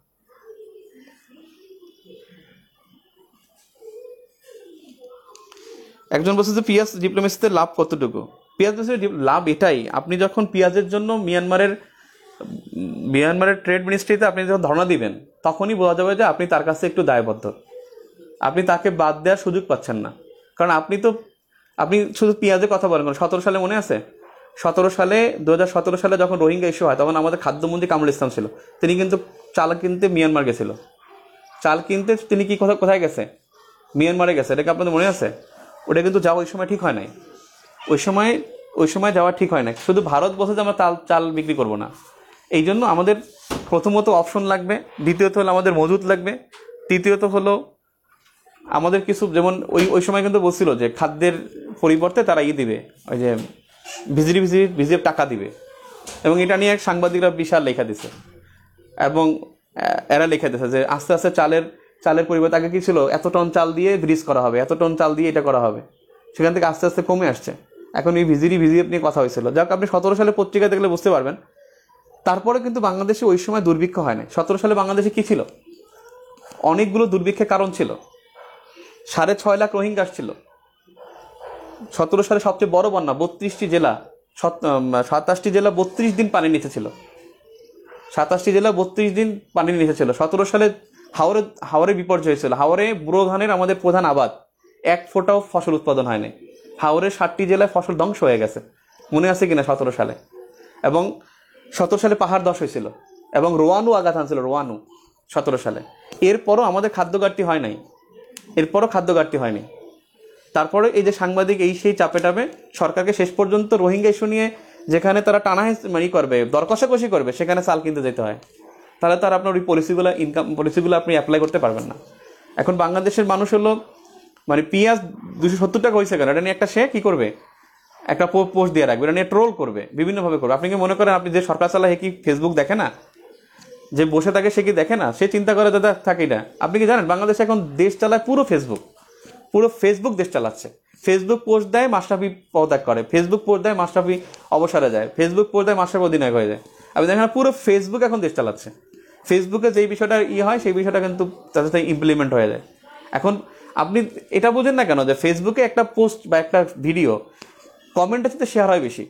একজন বলছে যে পেঁয়াজ ডিপ্লোমেসিতে লাভ কতটুকু। পেঁয়াজ লাভ এটাই, আপনি যখন পেঁয়াজের জন্য মিয়ানমারের মিয়ানমারের ট্রেড মিনিস্ট্রিতে আপনি যখন ধর্ণা দিবেন, তখনই বোঝা যাবে যে আপনি তার কাছে একটু দায়বদ্ধ। আপনি তাকে বাদ দেওয়ার সুযোগ পাচ্ছেন না, কারণ আপনি তো আপনি শুধু পেঁয়াজের কথা বলেন। সতেরো সালে মনে আছে, সতেরো সালে দু হাজার সতেরো সালে যখন রোহিঙ্গা ইস্যু হয়, তখন আমাদের খাদ্যমন্ত্রী কামরুল ইসলাম ছিল, তিনি কিন্তু চাল কিনতে মিয়ানমার গেছিল। চাল কিনতে তিনি কি কোথায় কোথায় গেছে, মিয়ানমারে গেছে। এটাকে আপনাদের মনে আছে? ওটা কিন্তু যাওয়া ওই সময় ঠিক হয় নাই। ওই সময় ওই সময় যাওয়া ঠিক হয় না। শুধু ভারত বলছে যে আমরা চাল চাল বিক্রি করবো না। এই জন্য আমাদের প্রথমত অপশন লাগবে, দ্বিতীয়ত হলো আমাদের মজুত লাগবে, তৃতীয়ত হলো আমাদের কিছু, যেমন ওই ওই সময় কিন্তু বলছিল যে খাদ্যের পরিবর্তে তারা ই দিবে, ওই যে ভিজিটি ভিজিট ভিজিট টাকা দিবে। এবং এটা নিয়ে সাংবাদিকরা বিশাল লেখা দিছে, এবং এরা লেখা দিছে যে আস্তে আস্তে চালের চালের পরিবর্তে আগে কি ছিল, এত টন চাল দিয়ে ব্রিজ করা হবে, এত টন চাল দিয়ে এটা করা হবে, সেখান থেকে আস্তে আস্তে কমে আসছে। এখন এই ভিজিটি ভিজিট নিয়ে কথা হয়েছিল, যাক আপনি সতেরো সালে পত্রিকা দেখলে বুঝতে পারবেন। তারপরে কিন্তু বাংলাদেশে ওই সময় দুর্ভিক্ষ হয় না। সতেরো সালে বাংলাদেশে কি ছিল, অনেকগুলো দুর্ভিক্ষের কারণ ছিল। সাড়ে ছয় লাখ রোহিঙ্গা আসছিল। সতেরো সালে সবচেয়ে বড় বন্যা, বত্রিশটি জেলা সাতাশটি জেলা বত্রিশ দিন পানির নিচে ছিল। সাতাশটি জেলা বত্রিশ দিন পানির নিচে ছিল। সতেরো সালে হাওরে হাওরে বিপর্যয় হয়েছিল। হাওরে বুড়ো ধানের আমাদের প্রধান আবাদ, এক ফোঁটাও ফসল উৎপাদন হয়নি। হাওরে ষাটটি জেলায় ফসল ধ্বংস হয়ে গেছে, মনে আছে কিনা সতেরো সালে। এবং সতেরো সালে পাহাড় ধস হয়েছিল, এবং রোয়ানু আঘাত আনছিল, রোয়ানু সতেরো সালে। এরপরও আমাদের খাদ্য ঘাটতি হয় নাই, এরপরও খাদ্য ঘাটতি হয়নি। তারপরে এই যে সাংবাদিক এই সেই চাপে টাপে সরকারকে শেষ পর্যন্ত রোহিঙ্গা ইস্যু নিয়ে যেখানে তারা টানা মানে করবে, দর কষাকষি করবে, সেখানে চাল কিনতে যেতে হয়। তাহলে তার আপনার ওই পলিসিগুলো ইনকাম পলিসিগুলো আপনি অ্যাপ্লাই করতে পারবেন না। এখন বাংলাদেশের মানুষ হলো মানে পেঁয়াজ দুশো সত্তর টাকা হয়েছে কেন, এটা নিয়ে একটা সে কী করবে, একটা পোস্ট দিয়ে রাখবে, এটা নিয়ে ট্রোল করবে, বিভিন্নভাবে করবে। আপনি কি মনে করেন আপনি যে সরকার চালায় হে কি ফেসবুক দেখে না, যে বসে থাকে সে কি দেখে না? সে চিন্তা করে দাদা থাকে এটা। আপনি কি জানেন বাংলাদেশে এখন দেশ চালায় পুরো ফেসবুক, পুরো ফেসবুক দেশ চালাচ্ছে। ফেসবুক পোস্ট দেয়, মাশরাফি পদত্যাগ করে, ফেসবুক পোস্ট দেয়, মাশরাফি অবসরে যায়, ফেসবুক পোস্ট দেয়, মাশরাফি অধিনায়ক হয়ে যায়। আপনি দেখেন পুরো ফেসবুক এখন দেশ চালাচ্ছে। ফেসবুকে যেই বিষয়টা ই হয় সেই বিষয়টা কিন্তু তাদের সাথে ইমপ্লিমেন্ট হয়ে যায়। এখন আপনি এটা বোঝেন না কেন যে ফেসবুকে একটা পোস্ট বা একটা ভিডিও কমেন্টের চাইতে শেয়ার হয় বেশি,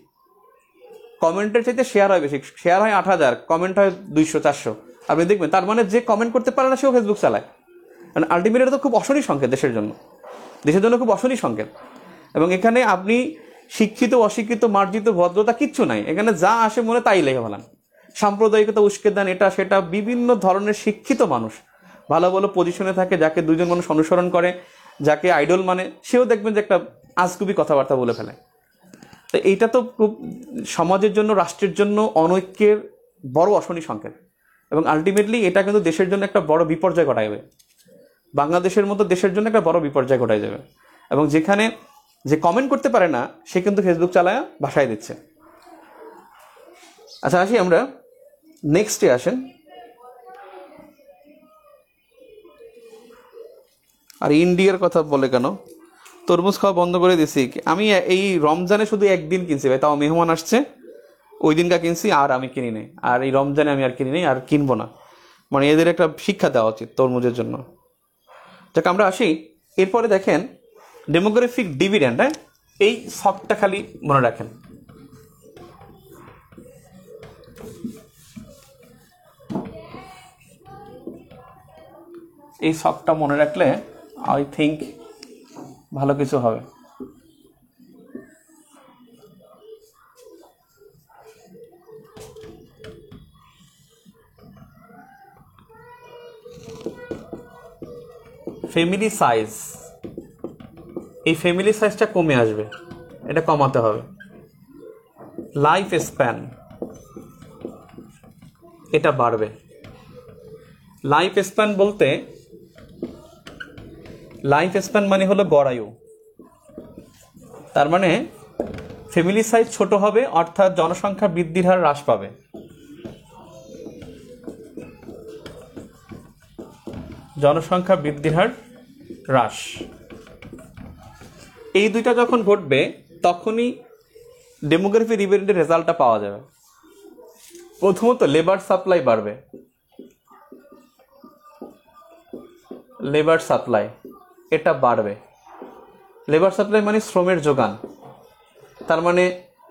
কমেন্টের চাইতে শেয়ার হয় বেশি। শেয়ার হয় আট হাজার, কমেন্ট হয় দুইশো চারশো। আপনি দেখবেন তার মানে যে কমেন্ট করতে পারে না সেও ফেসবুক চালায়। মানে আলটিমেটলি এটা তো খুব অশনি সংকেত দেশের জন্য, দেশের জন্য খুব অশনি সংকেত। এবং এখানে আপনি শিক্ষিত অশিক্ষিত মার্জিত ভদ্রতা কিচ্ছু নাই, এখানে যা আসে মনে তাই লেখে ফেলান। সাম্প্রদায়িকতা উস্কে দেন, এটা সেটা, বিভিন্ন ধরনের শিক্ষিত মানুষ ভালো ভালো পজিশনে থাকে, যাকে দুজন মানুষ অনুসরণ করে, যাকে আইডল মানে, সেও দেখবেন যে একটা আজগুবি কথাবার্তা বলে ফেলে। তো এইটা তো খুব সমাজের জন্য, রাষ্ট্রের জন্য অনৈক্যের বড় অশনি সংকেত। এবং আলটিমেটলি এটা কিন্তু দেশের জন্য একটা বড় বিপর্যয় ঘটাবে, বাংলাদেশের মতো দেশের জন্য একটা বড় বিপর্যয় ঘটাই যাবে। এবং যেখানে যে কমেন্ট করতে পারে না সে কিন্তু ফেসবুক চালায় ভাষায় দিচ্ছে। আচ্ছা আসি আমরা নেক্সটে, আসেন আর ইন্ডিয়ার কথা বলে কেন? তরমুজ খাওয়া বন্ধ করে দিছি। আমি এই রমজানে শুধু একদিন কিনছি ভাই, তাও মেহমান আসছে ওই দিনটা কিনছি, আর আমি কিনি নাই। আর এই রমজানে আমি আর কিনি নাই, আর কিনবো না। মানে এদের একটা শিক্ষা দেওয়া উচিত তরমুজের জন্য। যাক আমরা আসি। এরপরে দেখেন ডেমোগ্রাফিক ডিভিডেন্ড। হ্যাঁ, এই শখটা খালি মনে রাখেন। এই শখটা মনে রাখলে আই থিঙ্ক ভালো কিছু হবে। ফ্যামিলি সাইজ, এই ফ্যামিলি সাইজটা কমে আসবে, এটা কমাতে হবে। লাইফ স্প্যান, এটা বাড়বে। লাইফ স্প্যান বলতে, লাইফ স্প্যান মানে হলো গড়ায়ু। তার মানে ফ্যামিলি সাইজ ছোট হবে, অর্থাৎ জনসংখ্যা বৃদ্ধির হার হ্রাস পাবে। জনসংখ্যা বৃদ্ধির হার হ্রাস, এই দুইটা যখন ঘটবে তখনই ডেমোগ্রাফি ডিভিডেন্ডের রেজাল্টটা পাওয়া যাবে। প্রথমত লেবার সাপ্লাই বাড়বে। লেবার সাপ্লাই এটা বাড়বে। লেবার সাপ্লাই মানে শ্রমের যোগান, তার মানে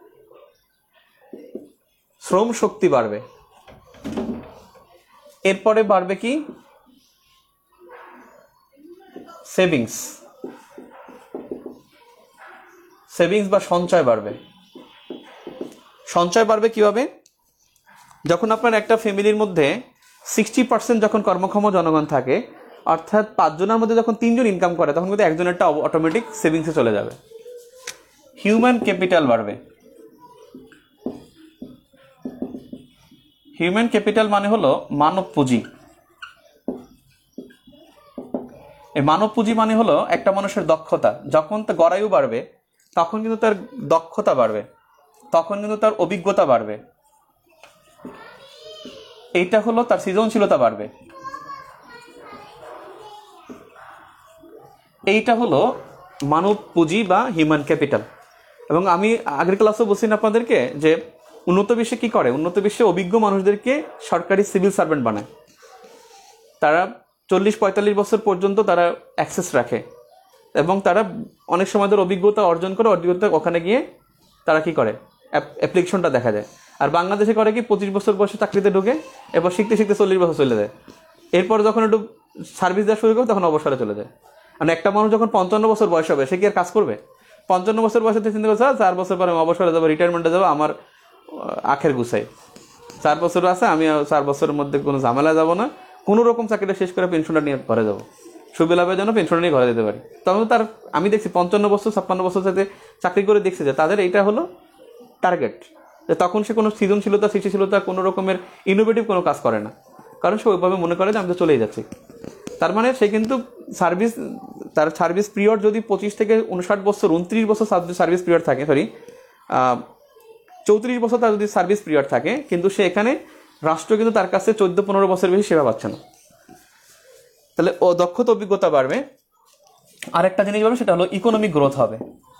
শ্রম শক্তি বাড়বে। এরপরে বাড়বে কি? সেভিংস, সেভিংস বা সঞ্চয় বাড়বে। সঞ্চয় বাড়বে কিভাবে? যখন আপনার একটা ফ্যামিলির মধ্যে সিক্সটি পার্সেন্ট যখন কর্মক্ষম জনগণ থাকে, অর্থাৎ পাঁচজনের মধ্যে যখন তিনজন ইনকাম করে, তখন কিন্তু একজনেরটা অটোমেটিক সেভিংসে চলে যাবে। হিউম্যান ক্যাপিটাল বাড়বে। হিউম্যান ক্যাপিটাল মানে হলো মানব পুঁজি। এই মানব পুঁজি মানে হলো একটা মানুষের দক্ষতা। যখন তার গড়ায়ু বাড়বে তখন কিন্তু তার দক্ষতা বাড়বে, তখন কিন্তু তার অভিজ্ঞতা বাড়বে, এইটা হলো তার সৃজনশীলতা বাড়বে। এইটা হলো মানব পুঁজি বা হিউম্যান ক্যাপিটাল। এবং আমি আগের ক্লাসে বলছি না আপনাদেরকে যে উন্নত বিশ্বে কি করে? উন্নত বিশ্বে অভিজ্ঞ মানুষদেরকে সরকারি সিভিল সার্ভেন্ট বানায়। তারা চল্লিশ পঁয়তাল্লিশ বছর পর্যন্ত তারা অ্যাক্সেস রাখে এবং তারা অনেক সময় ধরে অভিজ্ঞতা অর্জন করে, অভিজ্ঞতা ওখানে গিয়ে তারা কি করে? অ্যাপ্লিকেশনটা দেখা যায়। আর বাংলাদেশে করে কি? পঁচিশ বছর বয়সে চাকরিতে ঢুকে, এরপর শিখতে শিখতে চল্লিশ বছর চলে যায়। এরপর যখন একটু সার্ভিস দেওয়া শুরু করে তখন অবসরে চলে যায়। মানে একটা মানুষ যখন পঞ্চান্ন বছর বয়স হবে সে কি আর কাজ করবে? পঞ্চান্ন বছর বয়সে চিন্তা করছে চার বছর পরে আমি অবসরে যাবো, রিটায়ারমেন্টে যাবো, আমার আখের গুছাই চার বছর আছে, আমি চার বছরের মধ্যে কোনো ঝামেলা যাবো না, কোনো রকম চাকরিটা শেষ করে পেনশনটা নিয়ে ঘরে যাবো, সুবিধার জন্য পেনশনটা নিয়ে ঘরে যেতে পারি। তখন তার আমি দেখছি পঞ্চান্ন বছর ছাপ্পান্ন বছর সাথে চাকরি করে দেখছি যে তাদের এইটা হলো টার্গেট, যে তখন সে কোনো সৃজনশীলতা সৃষ্টিশীলতা কোনো রকমের ইনোভেটিভ কোনো কাজ করে না, কারণ সে ওইভাবে মনে করে যে আমি তো চলেই যাচ্ছি। তার মানে সে কিন্তু সার্ভিস, তার সার্ভিস পিরিয়ড যদি পঁচিশ থেকে উনষাট বছর উনত্রিশ বছর সার্ভিস পিরিয়ড থাকে, সরি চৌত্রিশ বছর তার যদি সার্ভিস পিরিয়ড থাকে, কিন্তু সে এখানে রাষ্ট্র কিন্তু তার কাছে চোদ্দ পনেরো বছর বেশি সেবা পাচ্ছে না। তাহলে ও দক্ষতা অভিজ্ঞতা বাড়বে। আরেকটা জিনিস বাড়বে, সেটা হলো ইকোনমিক গ্রোথ হবে।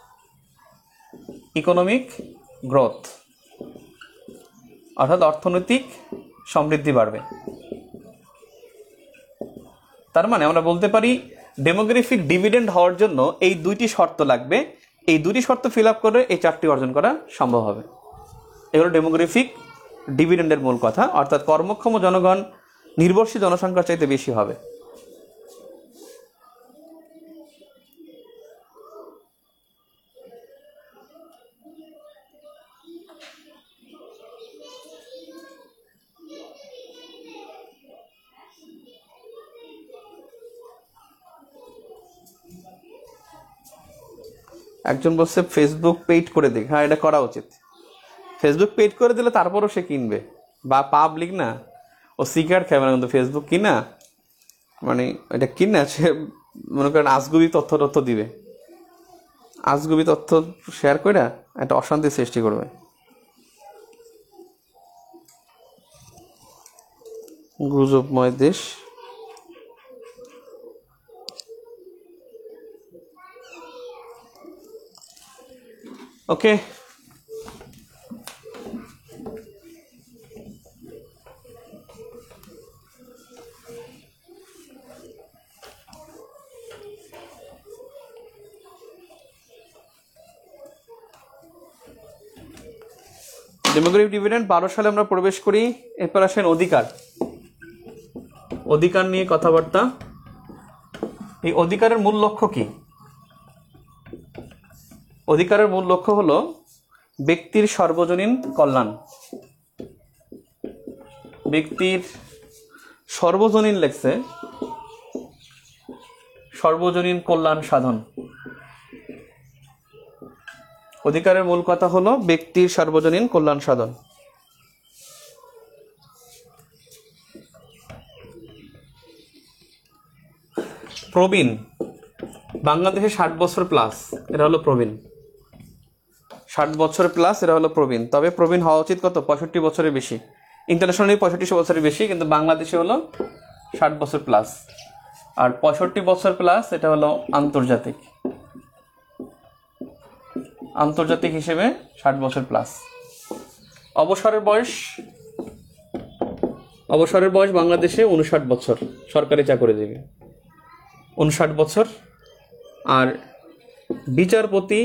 ইকোনমিক গ্রোথ অর্থাৎ অর্থনৈতিক সমৃদ্ধি বাড়বে। তার মানে আমরা বলতে পারি ডেমোগ্রাফিক ডিভিডেন্ড হওয়ার জন্য এই দুইটি শর্ত লাগবে। এই দুটি শর্ত ফিল আপ করে এই চারটি অর্জন করা সম্ভব হবে। এগুলো ডেমোগ্রাফিক ডিভিডেন্ডের মূল কথা, অর্থাৎ কর্মক্ষম জনগণ নির্ভরশীল জনসংখ্যার চাইতে বেশি হবে। একজন বলছে ফেসবুক পেইড করে দিক। হ্যাঁ, এটা করা উচিত। ফেসবুক পেইড করে দিলে তারপরও সে কিনবে, বা পাবলিক না, ও সিগারেট খাবে না, কিন্তু ফেসবুক কিনা মানে এটা কিনা সে মনে করেন আজগুবি তথ্য তথ্য দিবে, আজগুবি তথ্য শেয়ার করে একটা অশান্তি সৃষ্টি করবে। গুজবময় দেশ। ওকে, ডেমোগ্রাফিক ডিভিডেন্ড বারো সালে আমরা প্রবেশ করি। এরপর আসেন অধিকার। অধিকার নিয়ে কথাবার্তা। এই অধিকারের মূল লক্ষ্য কি? অধিকারের মূল লক্ষ্য হলো ব্যক্তির সর্বজনীন কল্যাণ। ব্যক্তির সর্বজনীন লেখছে সর্বজনীন কল্যাণ সাধন। অধিকারের মূল কথা হলো ব্যক্তির সর্বজনীন কল্যাণ সাধন। প্রবীণ বাংলাদেশে ষাট বছর প্লাস, এরা হলো প্রবীণ। ষাট বছর প্লাস এরা হলো প্রবীণ। তবে প্রবীণ হওয়া উচিত কত? পঁয়ষট্টি বছরের বেশি। ইন্টারন্যাশনালি পঁয়ষট্টি বছরের বেশি, কিন্তু বাংলাদেশে হলো ষাট বছর প্লাস। আর পঁয়ষট্টি বছর প্লাস এটা হলো আন্তর্জাতিক। আন্তর্জাতিক হিসেবে ষাট বছর প্লাস। অবসরের বয়স অবসরের বয়স বাংলাদেশে উনষাট বছর, সরকারি চাকরিজীবী উনষাট বছর। আর বিচারপতি,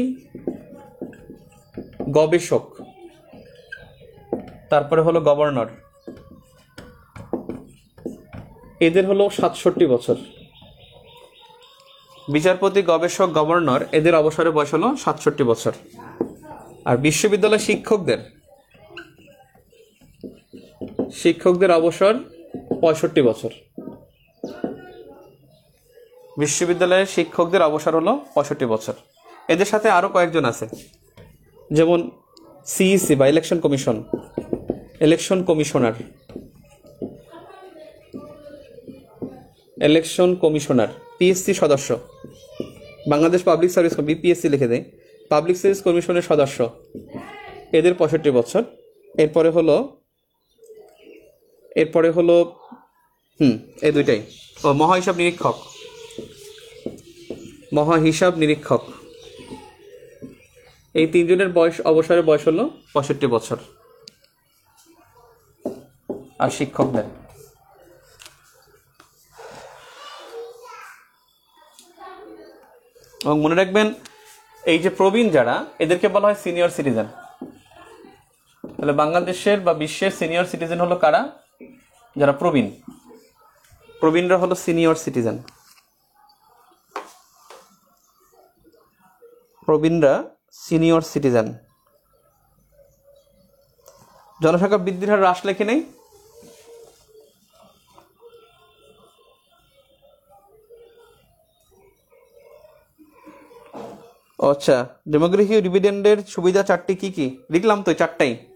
গবেষক, তারপরে হলো গভর্নর, এদের হলো সাতষট্টি বছর। বিচারপতি, গবেষক, গভর্নর এদের অবসরের বয়স হলো সাতষট্টি বছর। আর বিশ্ববিদ্যালয় শিক্ষকদের শিক্ষকদের অবসর পঁয়ষট্টি বছর। বিশ্ববিদ্যালয়ের শিক্ষকদের অবসর হলো পঁয়ষট্টি বছর। এদের সাথে আরো কয়েকজন আছে, যেমন সিইসি বা election commission, election commissioner election commissioner PSC সদস্য, বাংলাদেশ পাবলিক সার্ভিস বিপিএসসি লিখে দেয়, পাবলিক সার্ভিস কমিশনের সদস্য, এদের পঁয়ষট্টি বছর। এরপরে হলো এরপরে হলো হুম এই দুইটাই ও মহা হিসাব নিরীক্ষক মহা হিসাব নিরীক্ষক এই তিনজনের বয়স অবসরের বয়স হলো পঁয়ষট্টি বছর। আর শিক্ষকদের এবং মনে রাখবেন এই যে প্রবীণ যারা, এদেরকে বলা হয় সিনিয়র সিটিজেন। তাহলে বাংলাদেশের বা বিশ্বের সিনিয়র সিটিজেন হলো কারা? যারা প্রবীণ। প্রবীণরা হলো সিনিয়র সিটিজেন। প্রবীণরা সিনিয়র সিটিজেন। জনসংখ্যা বৃদ্ধির হার হ্রাস লেখে নেই। আচ্ছা, ডেমোগ্রাফিক ডিভিডেন্ডের সুবিধা চারটি কি কি? লিখলাম তো চারটাই।